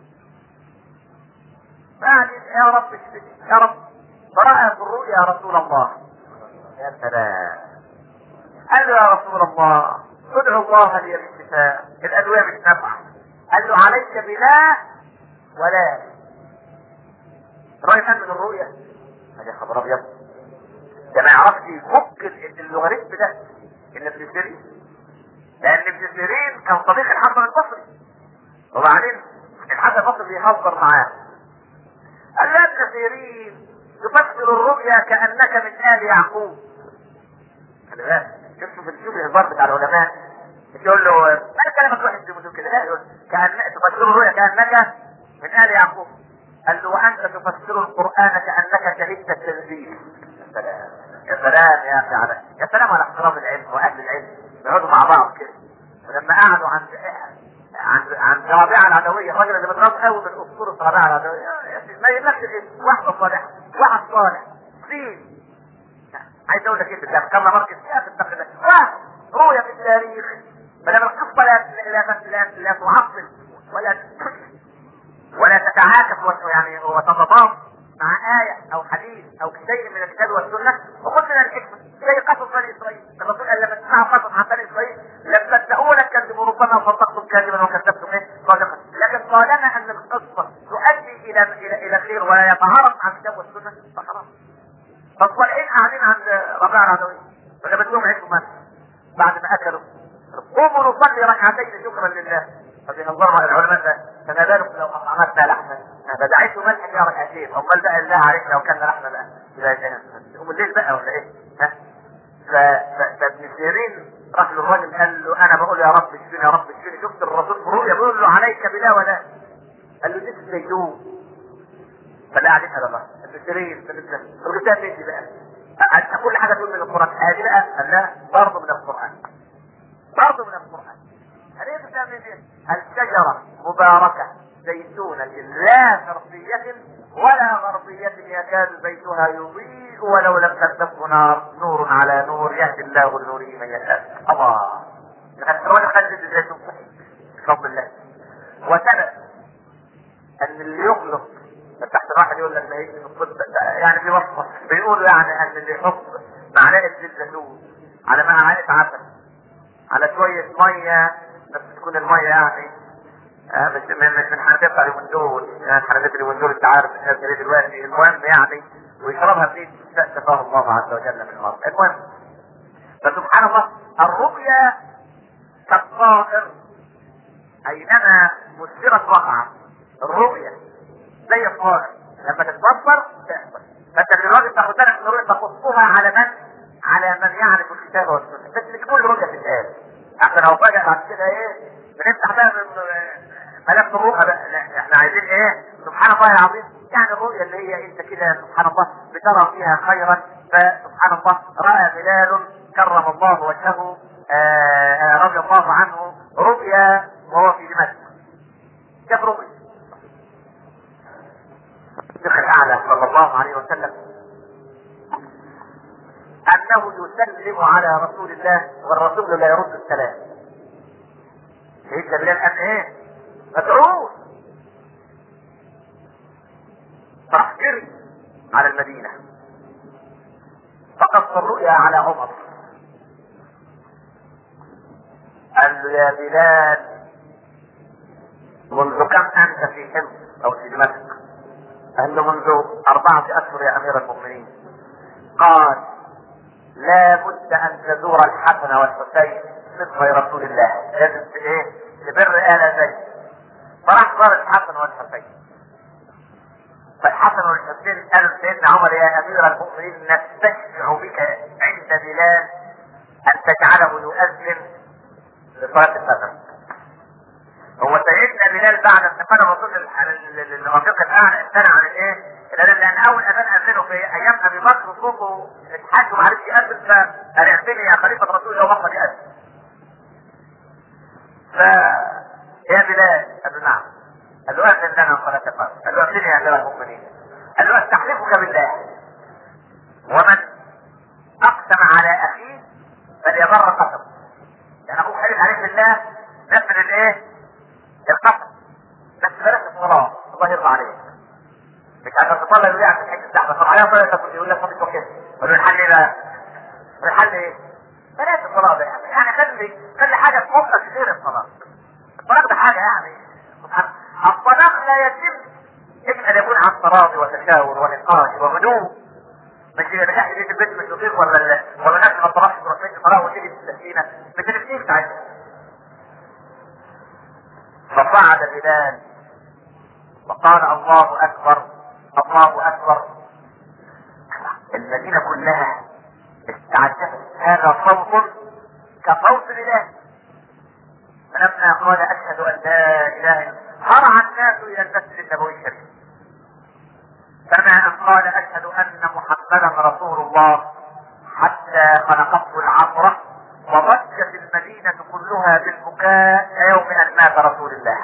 بعد يا رب اشفني يا رب فرأى في الرؤيا يا رسول الله. يا سلام. قال له يا رسول الله ادعو الله لي بالشفاء، الادويه مش نافعه. قال له عليك بلا ولا. رايح من الرؤيا هذا خبر ابيض. ده ما يعرفش ممكن ان اللوغاريتم ده ان ابن سيرين، لان ابن سيرين كان صديق الحسن البصري وبعدين الحسن البصري بيهزر معاه. قال له ابن سيرين تفسر الرؤيا كانك من ال يعقوب. خلي بالك شوف في شوف الهزار بتاع العلماء يقول له ما كلامك وحش زي كده، لا يقول كان تفسر الرؤيا كانك من ال يعقوب. قال له وانت تفسر القران كانك شهدت التنزيل. يا سلام يا سلام يا اخي على يا سلام على احترام العلم واهل العلم يقعدوا مع بعض كده. ولما قعدوا عند عند عند رابعه العدويه، الراجل اللي بيضرب قوي من اسطوره رابعه العدويه ما يمثل اسم واحد صالح واحد صالح سين. عايز اقول لك ايه بالله كم مركز فيها تتقي الله. واحد رؤيا في التاريخ ما دام القصه لا لا لا لا تعطل ولا ولا تتعاكف يعني وتتضاد مع آية أو حديث أو شيء من الكتاب والسنة. وخذ من الحكمة زي قصص بني إسرائيل. الرسول قال لما تسمعوا قصص عن بني إسرائيل لما تدعونا كذبوا ربما صدقتم كاذبا وكذبتم إيه صادقا. لكن طالما أن القصة تؤدي إلى إلى إلى خير ولا يتعارض عن الكتاب والسنة فخلاص. فالصالحين قاعدين عند ربيعة العدوية فجابت لهم عيش ومات بعد ما أكلوا. قوموا نصلي ركعتين شكرا لله. فبينظرها العلماء ده فما بالك لو أطعمتنا لحما فدعيت ملح يا ركعتين امال بقى الله عليك لو كان لحمه بقى يبقى هم الليل بقى ولا ايه؟ ها؟ فابن سيرين راح للراجل قال له انا بقول يا رب اشفيني يا رب اشفيني. شفت الرسول في رؤيا بيقول له عليك بلا ولا. قال له دي الزيتون. فلا قاعد يسال الله ابن سيرين الرجال ماشي بقى كل حاجه تقول من القران هذه بقى قال لا برضه من القران برضه من القران. هذه بتعمل ايه؟ الشجره مباركه زيتونة لا شرقية ولا غربية يكاد زيتها يضيء ولو لم تمسسه نار نور على نور يهدي الله لنوره من يشاء. الله ولا خلد الزيتون بفضل الله. وثبت ان اللي يخلق تحت واحد يقول لك ما هيش في الطب يعني في وصفه بيقولوا يعني ان اللي يحط معلقه زيت زيتون على معلقه عسل على شويه ميه بس تكون الميه يعني آه مش مش من حنفيه بتاع اليومين دول يعني حنفيه اليومين دول انت عارف الناس دلوقتي المهم يعني ويشربها بزيت شفاه الله عز وجل من المرض. المهم فسبحان الله الرؤيا كالطائر اينما مسرت وقعت. الرؤيا زي الطائر لما تتبصر تحصل. فانت دلوقتي تاخد بالك من الرؤيا تقصها على من؟ على من يعرف الكتاب والسنه. بس مش كل رؤيا تتقال عشان لو فجأة بعد كده ايه بنفتح بقى من ملف الرؤى بقى. لا احنا عايزين ايه؟ سبحان الله العظيم يعني الرؤيا اللي هي انت كده سبحان الله بترى فيها خيرا. فسبحان الله راى بلال كرم الله وجهه آآ آآ رضي الله عنه رؤيا وهو في دمشق. كيف رؤيا؟ الشيخ الاعلى صلى الله عليه وسلم انه يسلم على رسول الله والرسول لا يرد السلام. سيدنا بلال قال ايه؟ مدعوه راح جري على المدينة فقص الرؤيا على عمر. قال له يا بلال منذ كم انت في حمص او في دمشق؟ قال له منذ اربعة اشهر يا امير المؤمنين. قال لا بد ان تزور الحسن والحسين مثل رسول الله لازم ايه تبر آل زيد. فراح زار الحسن والحسين. فالحسن والحسين قالوا سيدنا عمر يا امير المؤمنين نستشفع بك عند بلال ان تجعله يؤذن لصلاة الفجر. هو سيدنا بلال بعد انتقال الرسول للرفيق الاعلى امتنع عن الايه؟ لان اول اذان اذنه في ايام ابي بكر صوته اتحج وما عرفش ياذن فقال اعتني يا خليفه الرسول لو بطل ياذن. ف يا بلال قال له نعم. قال له اذن لنا صلاه الفجر. قال له اذن يا امير المؤمنين. قال له استحلفك بالله ومن اقسم على اخيه فليبر قسم. يعني اخوك حلف عليه بالله نفذ الايه؟ القسم. بس بلاش الصلاه الله يرضى عليك. مش عشان تصلي يقول لك في حته الزحمه طب عليها صلاه تقول يقول لك ما تتوكلش. قول له الحل ايه بقى؟ الحل ايه؟ بلاش الصلاه ده يعني يعني خلي خلي حاجه في مخك غير الصلاه. الطلاق ده حاجه يعني الطلاق لا يتم الا ان يكون عن تراضي وتشاور ونقاش وهدوء. مش اللي تحت بيت البيت مش لطيف ولا ولا ناس ما تروحش تروح بيت طلاق وتيجي تستهينه مش الاثنين ساعتها. فصعد بلال وقال الله اكبر الله اكبر. المدينه كلها استعجبت هذا صوت كصوت بلال. فلما قال اشهد ان لا اله الا الله هرع الناس الى المسجد النبوي الشريف. فما ان قال اشهد ان محمدا رسول الله حتى خنقته العبره وضجت المدينه كلها بالبكاء يوم ان مات رسول الله.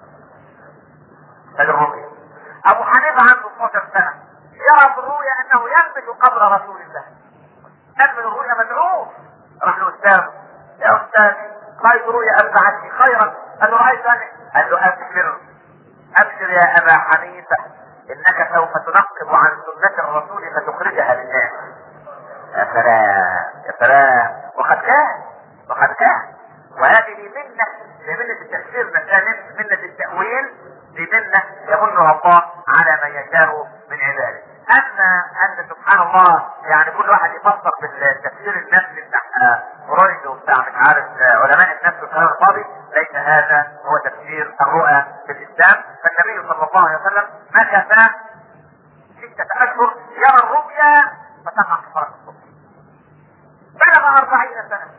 الرؤيا ابو حنيفه عنده اثناشر سنه يرى في الرؤيا انه ينبت قبر رسول الله. نبت الرؤيا مدعوه. راح له استاذ يا استاذ رايت رؤيا انفعتني خيرا. قال له رايت انا. قال له ابشر ابشر يا ابا حنيفه انك سوف تنقب عن سنه الرسول فتخرجها للناس. يا سلام يا سلام. وقد كان وقد كان وهذه منه لمنه التفسير نفسها منه التاويل بمنه يمنها الله على من يشاء من عباده. اما ان سبحان الله يعني كل واحد يفسر بالتفسير النفسي بتاع فرويد وبتاع مش عارف علماء النفس والكلام الفاضي ليس هذا هو تفسير الرؤى في الاسلام. فالنبي صلى الله عليه وسلم مكث ستة اشهر يرى الرؤيا فتقع في فرق الصبح. بلغ أربعين سنة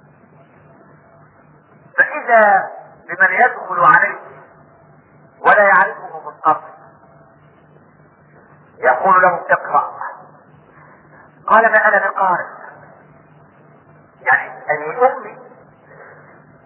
فإذا بمن يدخل عليه ولا يعرفه من قبل يقول له اقرأ. قال ما أنا بقارئ يعني أني أمي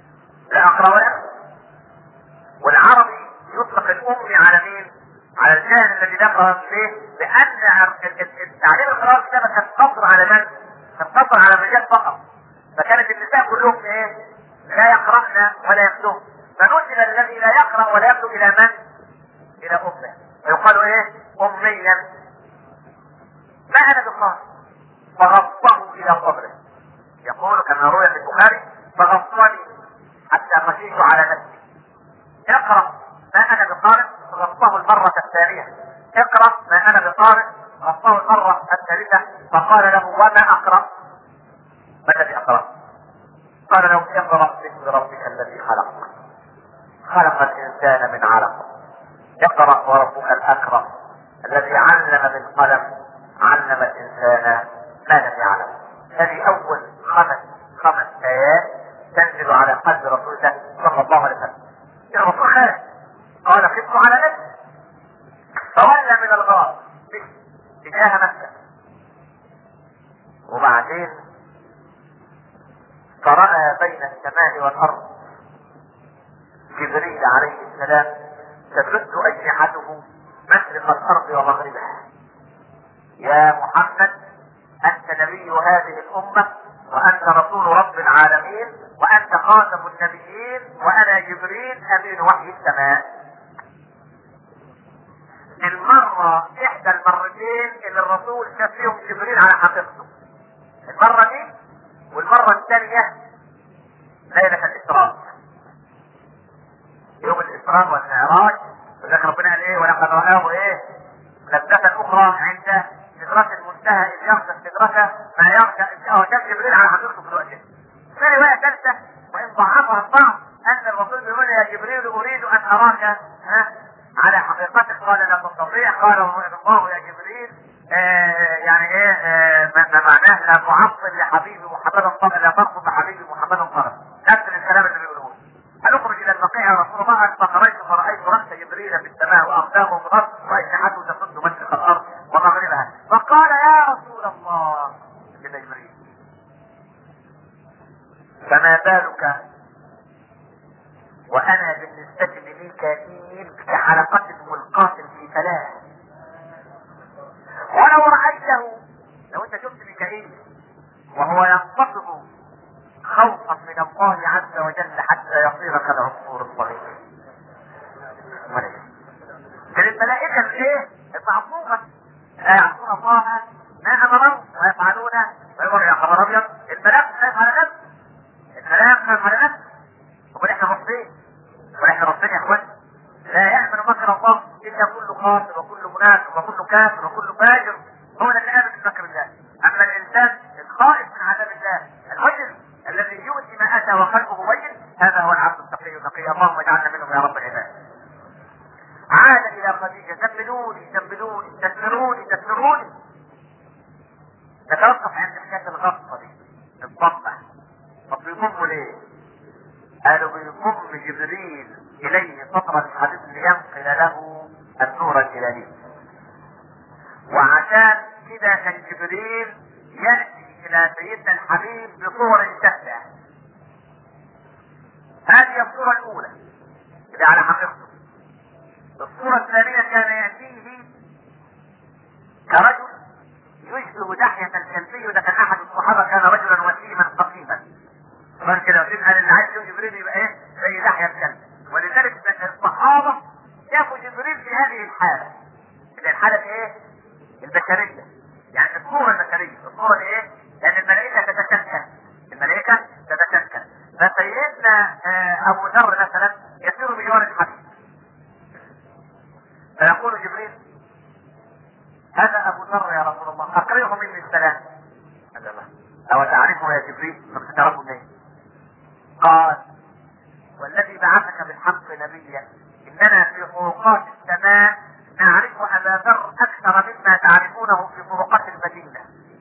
لا أقرأ ولا. والعربي يطلق الأمي على مين؟ على الجهل الانسان الذي يقرا ليه؟ لان تعليم القراءه كده كان قصر على من؟ كان قصر على الرجال فقط، فكانت النساء كلهم ايه؟ لا يقرأن ولا يكتبن، فنزل الذي لا يقرأ ولا يكتب الى من؟ الى امه، ويقال ايه؟ اميا. ما انا بقارئ فغطه الى قبره، يقول كما روي في البخاري فغطني حتى خشيت على نفسي. اقرأ ما انا بقارئ فغطه المرة الثانية، اقرأ ما انا بقارئ غطه المرة الثالثة، فقال له وما اقرأ؟ ما الذي اقرأ؟ قال له اقرأ باسم ربك الذي خلق، خلق الانسان من علق، اقرأ وربك الاكرم الذي علم بالقلم، علم الانسان ما لم يعلم. هذه اول خمس خمس ايات تنزل على قلب رسول الله صلى الله عليه وسلم. الرسول خالد قال خفت على نفسي فولى من الغار تجاه مكة، وبعدين فرأى بين السماء والارض جبريل عليه السلام تمد اجنحته مشرق الارض ومغربها. يا محمد انت نبي هذه الامة، وانت رسول رب العالمين، وانت خاتم النبيين، وانا جبريل امين وحي السماء. المرة احدى المرتين اللي الرسول شاف فيهم جبريل على حقيقته، المرة دي والمرة الثانية ليلة الاسراء، يوم الاسراء والمعراج. ولكن ربنا قال ايه؟ ولقد رآه ايه؟ لذة اخرى عند سدرة المنتهى اذ يغشى السدرة ما يغشى. اه شاف جبريل على حقيقته في الوقت ده. في رواية ثالثة وان ضعفها البعض ان الرسول بيقول يا جبريل اريد ان اراك ها على حقيقتك، قال لا تستطيع، قال الله يا جبريل آه يعني ايه آه ما معناه لا تعطل لحبيبي محمدا طبعا، لا ترفض لحبيبي محمدا طبعا، نفس الكلام اللي بيقولوه. هنخرج الى البقيع يا رسول الله، فخرجت فرأيت رأس جبريل في السماء واقدامه في الارض واجنحته تسد مشرق الارض ومغربها، فقال يا رسول الله كده جبريل فما بالك وانا بالنسبة لميكائيل كحلقة ملقاة في فلاة. ولو رأيته، لو انت شفت ميكائيل وهو ينتفض خوفا من الله عز وجل حتى يصير كالعصفور الصغير. كان الملائكة ايه؟ المعصومة لا يعصون الله ما امرهم ويفعلون ويقول يا خبر ابيض. الملاك خايف على نفسه، الملاك خايف على نفسه، وقال احنا مصرين ونحن ربنا يا اخوان لا يأمن مكر الله الا كل خاطر وكل منافق وكل كافر وكل فاجر، هو اللي آمن بمكر الله. اما الانسان الخائف من عذاب الله الوجل الذي يؤتي ما اتى وقلبه وجل، هذا هو العبد التقي التقي. اللهم اجعلنا منهم يا رب العباد. عاد الى خديجه زملوني زملوني تسروني تسروني. نتوقف عند حكايه الغطه دي، الضبه. طب بيضموا ليه؟ قالوا بيضم جبريل اليه سطر الحديث لينقل له النور الالهي، وعشان كده كان جبريل ياتي الى سيدنا الحبيب بصور سهله. هذه الصوره الاولى اللي على حقيقته. الصوره الثانيه كان ياتيه كرجل يشبه دحية الكلبي، وده كان احد الصحابه كان رجلا وسيما قصيما، طبعا كده تسأل اللي عايز يشوف جبريل يبقى ايه؟ زي دحية الكلب. ولذلك الصحابة شافوا جبريل في هذه الحالة، اللي الحالة ايه؟ البشرية، يعني الصورة البشرية، الصورة ايه؟ لأن الملائكة تتشكل، الملائكة تتشكل. فسيدنا آه أبو ذر مثلا يسير بجوار الحبيب، فيقول جبريل هذا أبو ذر يا رسول الله أقرئه مني السلام. هذا الله أو تعرفه يا جبريل؟ طب تعرفه منين؟ قال والذي بعثك بالحق نبيا اننا في طرقات السماء نعرف ابا ذر اكثر مما تعرفونه في طرقات المدينه.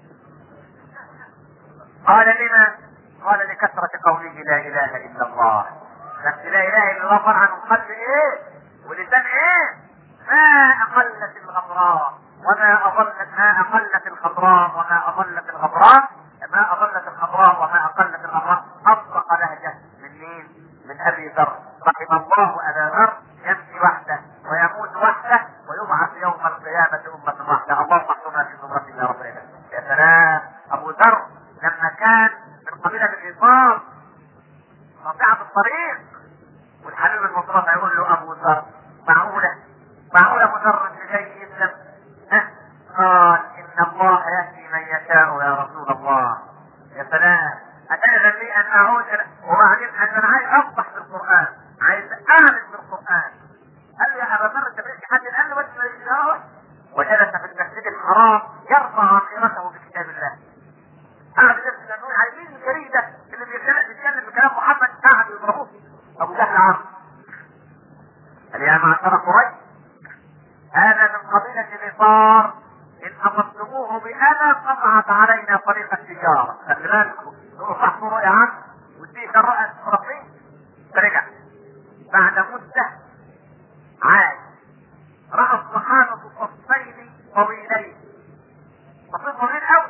قال لما؟ قال لكثرة قوله لا اله الا الله. بس لا اله الا الله طبعا قلب ايه ولسان ايه؟ ما اقلت الغبراء وما اضلت، ما اقلت الخضراء وما اضلت الغبراء، ما اضلت الخضراء وما اقلت الغبراء. اصدق لهجه من مين؟ من ابي ذر. رحم الله ابا ذر يمشي وحده ويموت وحده ويبعث يوم القيامة أمة واحدة، اللهم احفظنا في زمرتنا يا رب العالمين. يا سلام، أبو ذر لما كان من قبيلة الغفار قاطعة الطريق، والحبيب المصطفى يقول له أبو ذر معقولة معقولة أبو ذر اللي جاي يسلم؟ ها؟ قال إن الله يهدي من يشاء يا رسول الله. يا سلام، أتأذن لي أن أعود إلى وبعدين أنا عايز أصبح بالقرآن، عايز أعرف بالقرآن. قال لي يا أبا ذر أنت بتحكي حد الآن بس ما يجراش؟ وجلس في المسجد الحرام يرفع عقيرته بكتاب الله. قاعد يسأل أنه عايزين الجريدة اللي بيتكلم بكلام محمد، قاعد يضربوه. أبو جهل عرض قال يا معشر قريش هذا من قبيلة غفار، إن أصبتموه بأذى قطعت علينا طريق التجارة. خلي بالكم صحوا رؤيا عنه وديك الرؤى الصرفية. فرجع بعد مدة عاد رأى الصحابة صفين طويلين، صفين طويل أوي.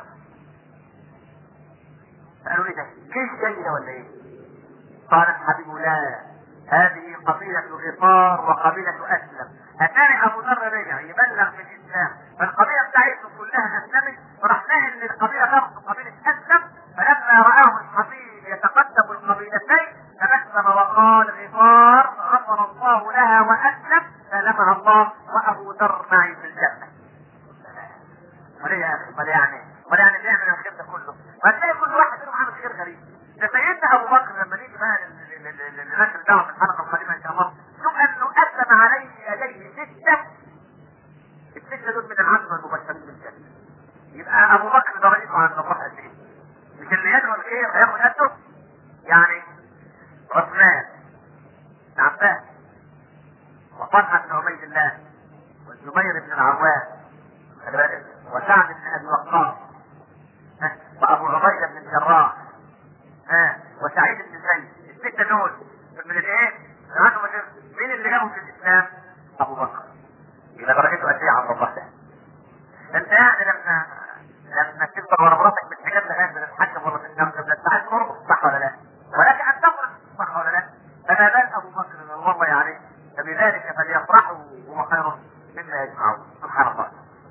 قالوا ايه ده؟ جيش جاي ده ولا ايه؟ قال الحبيب لا، هذه قبيلة غفار وقبيلة أسلم. أتاني أبو ذر رجع يبلغ بالإسلام، فالقبيلة بتاعتهم كلها أسلمت، وراح نقل للقبيلة برضه قبيلة أسلم. فلما رآه الحبيب يتقدم القبيلتين تبسم وقال غفار غفر الله لها وأسلم سلمها الله وأبو ذر معي في الجنة. وليه يا أخي؟ امال يعني امال يعني بيعمل الخير ده كله؟ وهتلاقي كل واحد منهم عامل خير غريب. ده سيدنا أبو بكر لما نيجي بقى لنشر الدعوة في الحلقة القادمة إن شاء الله، شوف أنه أسلم عليه يديه ستة، الستة دول من العشرة المبشرين بالجنة. يبقى أبو بكر درجته عن الله قد إيه؟ مش اللي يدعو الخير هياخد قده؟ يعني عثمان بن عباس وطلحة بن عبيد الله والزبير بن العوام وسعد بن أبي وقاص وأبو عبيدة بن الجراح وسعيد بن زيد، الستة دول من الايه؟ مين اللي جابهم في الإسلام؟ أبو بكر. يبقى درجته قد إيه عند الله ده؟ أنت يعني لما لما تكبر ورا مراتك بالحجاب لغاية من الحكم ولا من النمسة بتاعت قرب، صح ولا لا؟ ولك أن تفرح، صح ولا لا؟ فما بال أبو بكر والله يعني فبذلك فليفرحوا هو خير مما يجمعون. سبحان الله.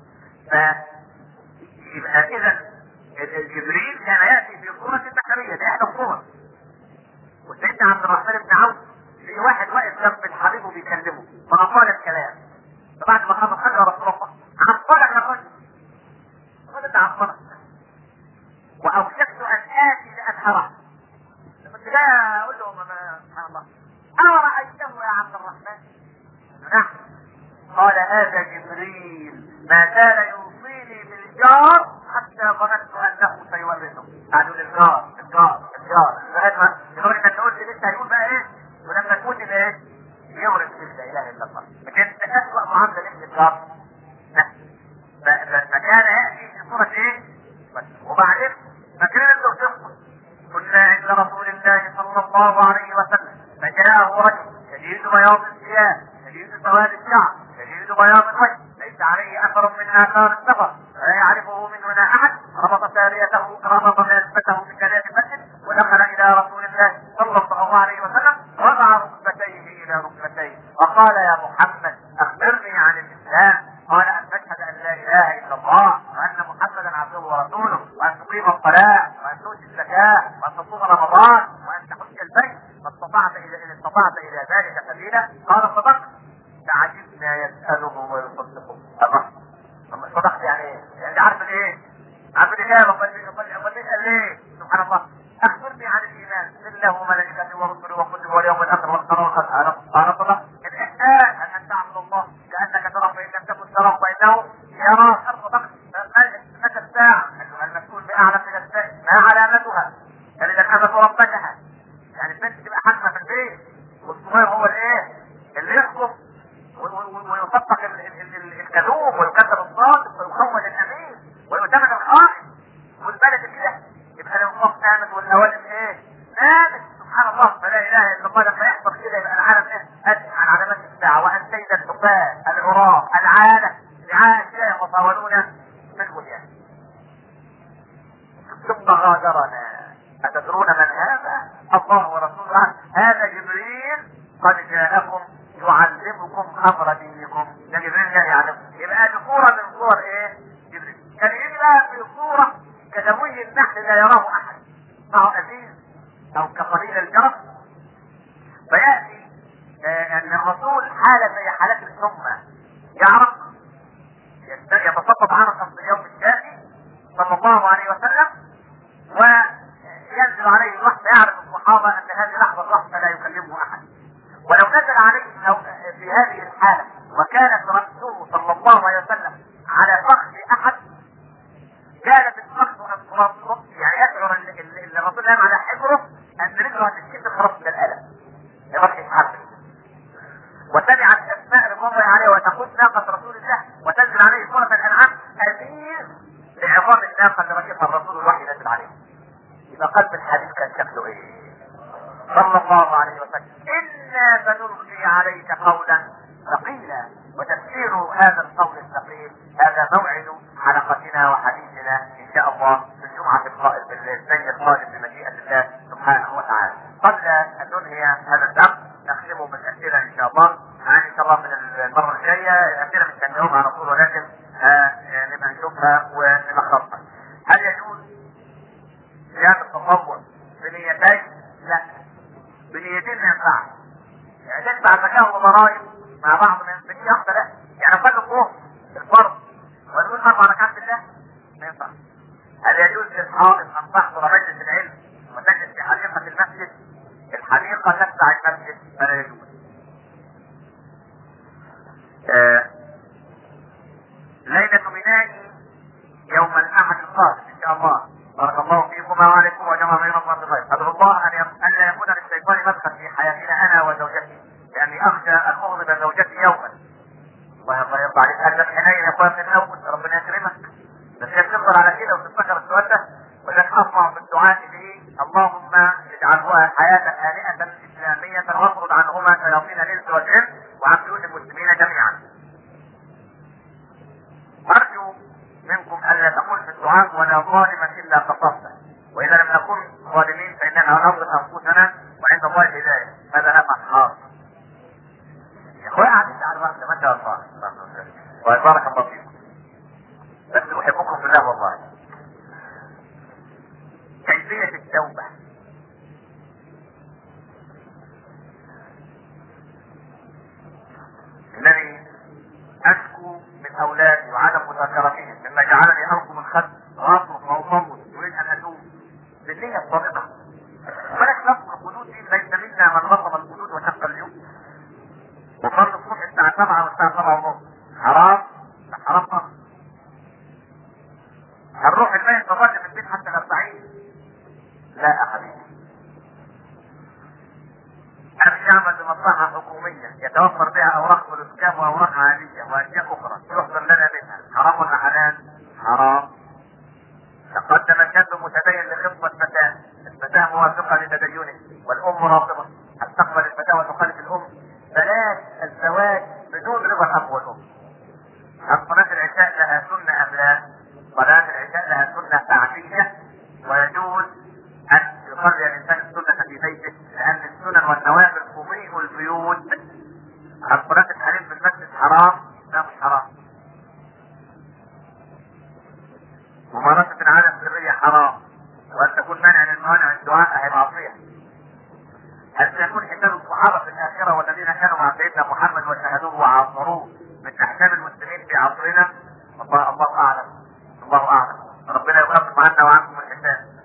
فيبقى إذا جبريل كان يأتي في صورة بشرية، دي إحدى الصور. وسيدنا عبد الرحمن بن عوف في واحد واقف جنب الحبيب وبيكلمه فأطال الكلام، فبعد ما خلص قال يا رسول الله عطلك يا رجل، قال انت عطلك وأوشكت أن آتي لأنهره. كنت جاي أقول له سبحان الله أرأيته يا عبد الرحمن؟ نعم. قال هذا جبريل ما زال يوصيني بالجار حتى ظننت أنه سيورثه. قالوا للجار الجار الجار لغاية ما يقول انك قلت لسه هيقول بقى ايه؟ ولما تقول لي ايه؟ يورث لا اله الا الله. لكن أسوأ معاملة لابن الجار. فكان يأتي في صورة ايه؟ وبعدين فكان انتوا تقصد كنا عند رسول الله صلى الله عليه وسلم فجاءه رجل شديد بياض الثياب شديد سواد الشعر شديد بياض الوجه ليس عليه اثر من اثار السفر لا يعرفه منه احد، ربط ساريته ربط نسبته في كلام المسجد ودخل الى رسول الله صلى الله عليه وسلم وضع ركبتيه الى ركبتيه وقال يا محمد اخبرني عن الاسلام. قال ان تشهد ان لا اله الا الله وان محمدا عبده ورسوله وان تقيم الصلاه وان تؤتي الزكاه وان تصوم رمضان وان تحج البيت فاستطعت الى ان استطعت الى ذلك سبيلا. قال صدقت. فعجبنا يساله ويصدقه. الله صدقت يعني ايه؟ يعني عارف ايه؟ عارف الاجابه امال بيسال ليه؟ سبحان الله. اخبرني عن الايمان بالله وملائكته ورسله وكتبه واليوم الاخر والقدر والقدر. قال صدقت. الاحسان ان تعبد الله كانك تراه فان لم تكن تراه فانه يراك. صدقت. متى الساعه؟ المسؤول باعلم من الساعه ما علامتها؟ يعني اذا كانت ربتها يعني البنت تبقى حاكمه في البيت والصغير هو الايه؟ اللي يحكم ويصدق الكذوب ويكذب الصادق ويخون الامين ويؤتمن الخائن والبلد كده يبقى الانصاف امن والاوائل ايه؟ نامت. سبحان الله. فلا اله الا الله. لما يحصل كده يبقى العالم ايه؟ ادعي عن علامات الساعه وان سيد الحفاة العراة العالم رعاة كده يتطاولون في البنيان. ثم غادرنا. أتدرون من هذا؟ الله ورسوله. هذا جبريل قد جاءكم يعلمكم امر دينكم. ده جبريل جاي يعلمكم. يبقى صورة من صور ايه؟ جبريل. كان يجي بقى في صورة كدوي النحل لا يراه احد، معه أزيز او كقليل الجرس، فيأتي آه ان الرسول حالة زي حالات الحمى يعرف يتصدق عنها في اليوم الشافي صلى الله عليه وسلم، وينزل عليه الوحي يعرف الصحابة ان هذه لحظة الوحي لا يكلمه احد. ولو نزل عليه أو في هذه الحالة وكانت رأسه صلى الله عليه وسلم على فخذ احد كانت الفخذ انفراط، يعني يشعر ان الرسول نام على حجره ان رجله هتتكسر خلاص من الالم يروح يتحرك. وسمعت اسماء رضوان الله عليه وتقول ناقة رسول الله وتنزل عليه سورة الانعام أزيز لعظام الناقة اللي ركبها الرسول الوحي نزل عليه. يبقى قلب الحديث كان شكله ايه؟ صلى الله عليه وسلم إنا سنلقي عليك قولا ثقيلا. وتفسير هذا القول الثقيل هذا موعد حلقتنا وحديثنا ان شاء الله في الجمعة القائمة بالليل القادم بمشيئة الله سبحانه وتعالى. قبل ان ننهي هذا الدرس نختمه بالاسئلة ان شاء الله، يعني ان شاء الله من المرة الجاية الاسئلة مش هنجاوبها على طول، ولكن نبقى نشوفها ونلخصها. هل يجوز زيادة التطوع بنيتين؟ لا، بنيتين ما ينفعش. يعني تدفع زكاة وضرائب مع بعض من بنية واحدة، لا. يعني صلي الظهر الفرض ونقول اربع ركعات بالله ما ينفعش. هل يجوز للحائض ان تحضر مجلس العلم وتجلس في حديقة المسجد؟ الحديقة تتبع المسجد فلا يجوز. آه. ليلة بنائي يوم الاحد القادم ان شاء الله. بارك الله فيكم وعليكم وجمع بينكم بخير. ادعو الله ان ان لا يكون للشيطان مدخل في حياتنا انا وزوجتي، لاني اخشى ان اغضب زوجتي يوما. الله يرضى عليك، قلبك حنين يا اخوان من الاول، ربنا يكرمك. بس هي تفضل على كده وتفتكر السؤال ده، ولكن اطمع بالدعاء به اللهم اجعلها حياه هانئه اسلاميه واطرد عنهما شياطين الانس والجن وعن بيوت المسلمين جميعا. ارجو منكم الا تقول في الدعاء ولا ظالما الا قصصته، واذا لم نكن ظالمين فاننا نظلم انفسنا وعند الله الهدايه. هذا نفع حاضر يا اخويا، قاعدين على الوقت ما شاء الله. وبارك الله فيكم، بس احبكم في الله والله. كيفيه التوبه؟ الذي اشكو من اولادي وعدم مذاكرتهم مما جعلني القم الخد واصرخ واصوت يريد ان اتوب بالنية الصادقة. فلك نصب الحدود دي ليس منا من نصب الحدود وشق اليوم. وصلت الصبح الساعة سبعة والساعة سبعة ونص حرام؟ حرام فرق. هنروح البيت نظل في البيت حتى الأربعين؟ لا يا حبيبي. أمشي أعمل بمصلحة حكومية يتوفر بها أوراق والإسكاب وأوراق عادية وأشياء أخرى يحضر لنا منها، حرام ولا حلال؟ حرام. تقدم الشاب متدين لخطبة فتاة، الفتاة موافقة لتدينه والأم رافضة، هل تقبل الفتاة وتخالف الأم؟ بلاش الزواج بدون رضا الأب والأم. هل صلاة العشاء لها سنة أم لا؟ صلاة العشاء لها سنة تعبية، ويجوز أن يصلي الإنسان السنة في بيته، لأن السنن والنوافل تضيء البيوت. هل صلاة الحريم في المسجد حرام؟ لا مش حرام. ممارسة العادة السرية حرام، وأن تكون مانع للموانع الدعاء هي معصية. هل سيكون حساب الصحابة في الآخرة والذين كانوا مع سيدنا محمد وشاهدوه وعاصروه من أحكام المسلمين في عصرنا؟ الله الله أعلم، الله أعلم. ربنا يخفف عنا وعنكم الحساب.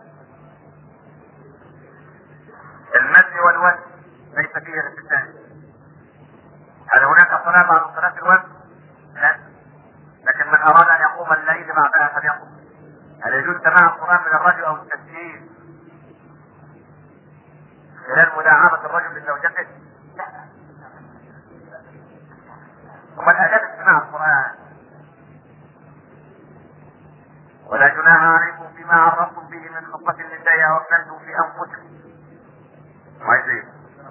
المد والوزن ليس فيه الاتسام. هل هناك صلاة بعد صلاة الوزن؟ لا، لكن من أراد أن يقوم الليل بعدها فليقوم. هل يجوز سماع القرآن من الرجل أو التسجيل خلال مداعبة الرجل لزوجته؟ لا. ومن آداب استماع القرآن؟ ولا جناح عليكم فيما عرفتم به من خطبة النساء أو أكنتم في أنفسكم. عايزين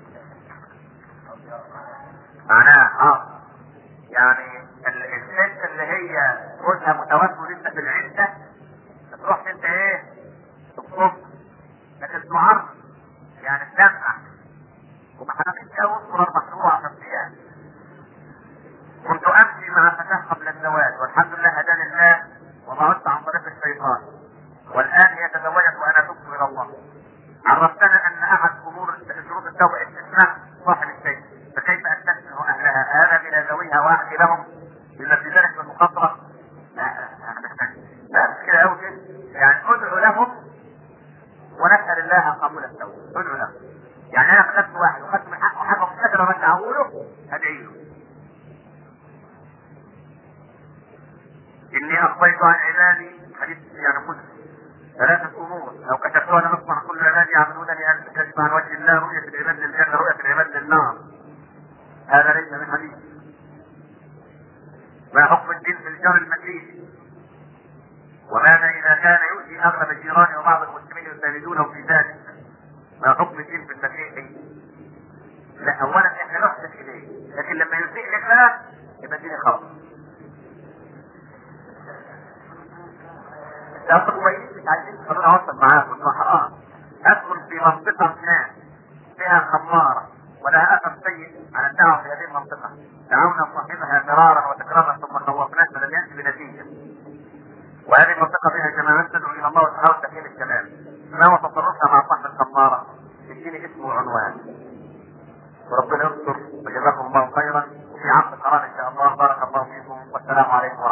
معناها اه يعني الست اللي هي جوزها متوفى لسه في العدة تروح انت ايه تطلب، لكن تعرف يعني تدمع وما حدثتش اول صورة مشروع عشان فيها. كنت امشي مع فتاة قبل الزواج الحمد لله هداني الله وبعدت عن طريق الشيطان، والان هي تزوجت وانا تبت الى الله. عرفتنا ان احد امور شروط التوبه استثناء صاحب الشيء، فكيف استثنى اهلها؟ هذا الى ذويها واحكي لهم بما في ذلك من مخاطره؟ لا لا كده قوي كده، يعني ادعو لهم ونسال الله قبول التوبه. ادعو لهم، يعني انا خدت واحد وخدت من حقه حاجه مستقره ما اقوله ادعي له. اني اخفيت عن عبادي حديث يعني قدس ثلاثة امور لو كتبتها لنصبح كل عبادي يعبدونني ان تكذب عن وجه الله، رؤية العباد للجنة، رؤية العباد للنار. هذا ليس من حديث. ما حكم الدين في الجار المسيحي؟ وماذا اذا كان يؤذي اغلب الجيران وبعض المسلمين يساندونه في ذلك؟ ما حكم الدين في المسيحي؟ لا اولا احنا نحسن اليه، لكن لما يسيء لك بقى يبقى الدين خطأ. اصل كويس مش عايزين خلونا اوصل معاكم الصحراء. ادخل في منطقه ما فيها خماره ولها اثر سيء على الدعوه في هذه المنطقه، دعونا صاحبها مرارا وتكرارا ثم خوفناه فلم ياتي بنتيجه. وهذه المنطقه فيها جماعات تدعو الى الله وتحاول تحيل الكلام. ما هو تصرفها مع صاحب الخماره؟ يديني اسمه وعنوان. وربنا يستر وجزاكم الله خيرا. في عقد قرار ان شاء الله. بارك الله فيكم والسلام عليكم ورحمه الله.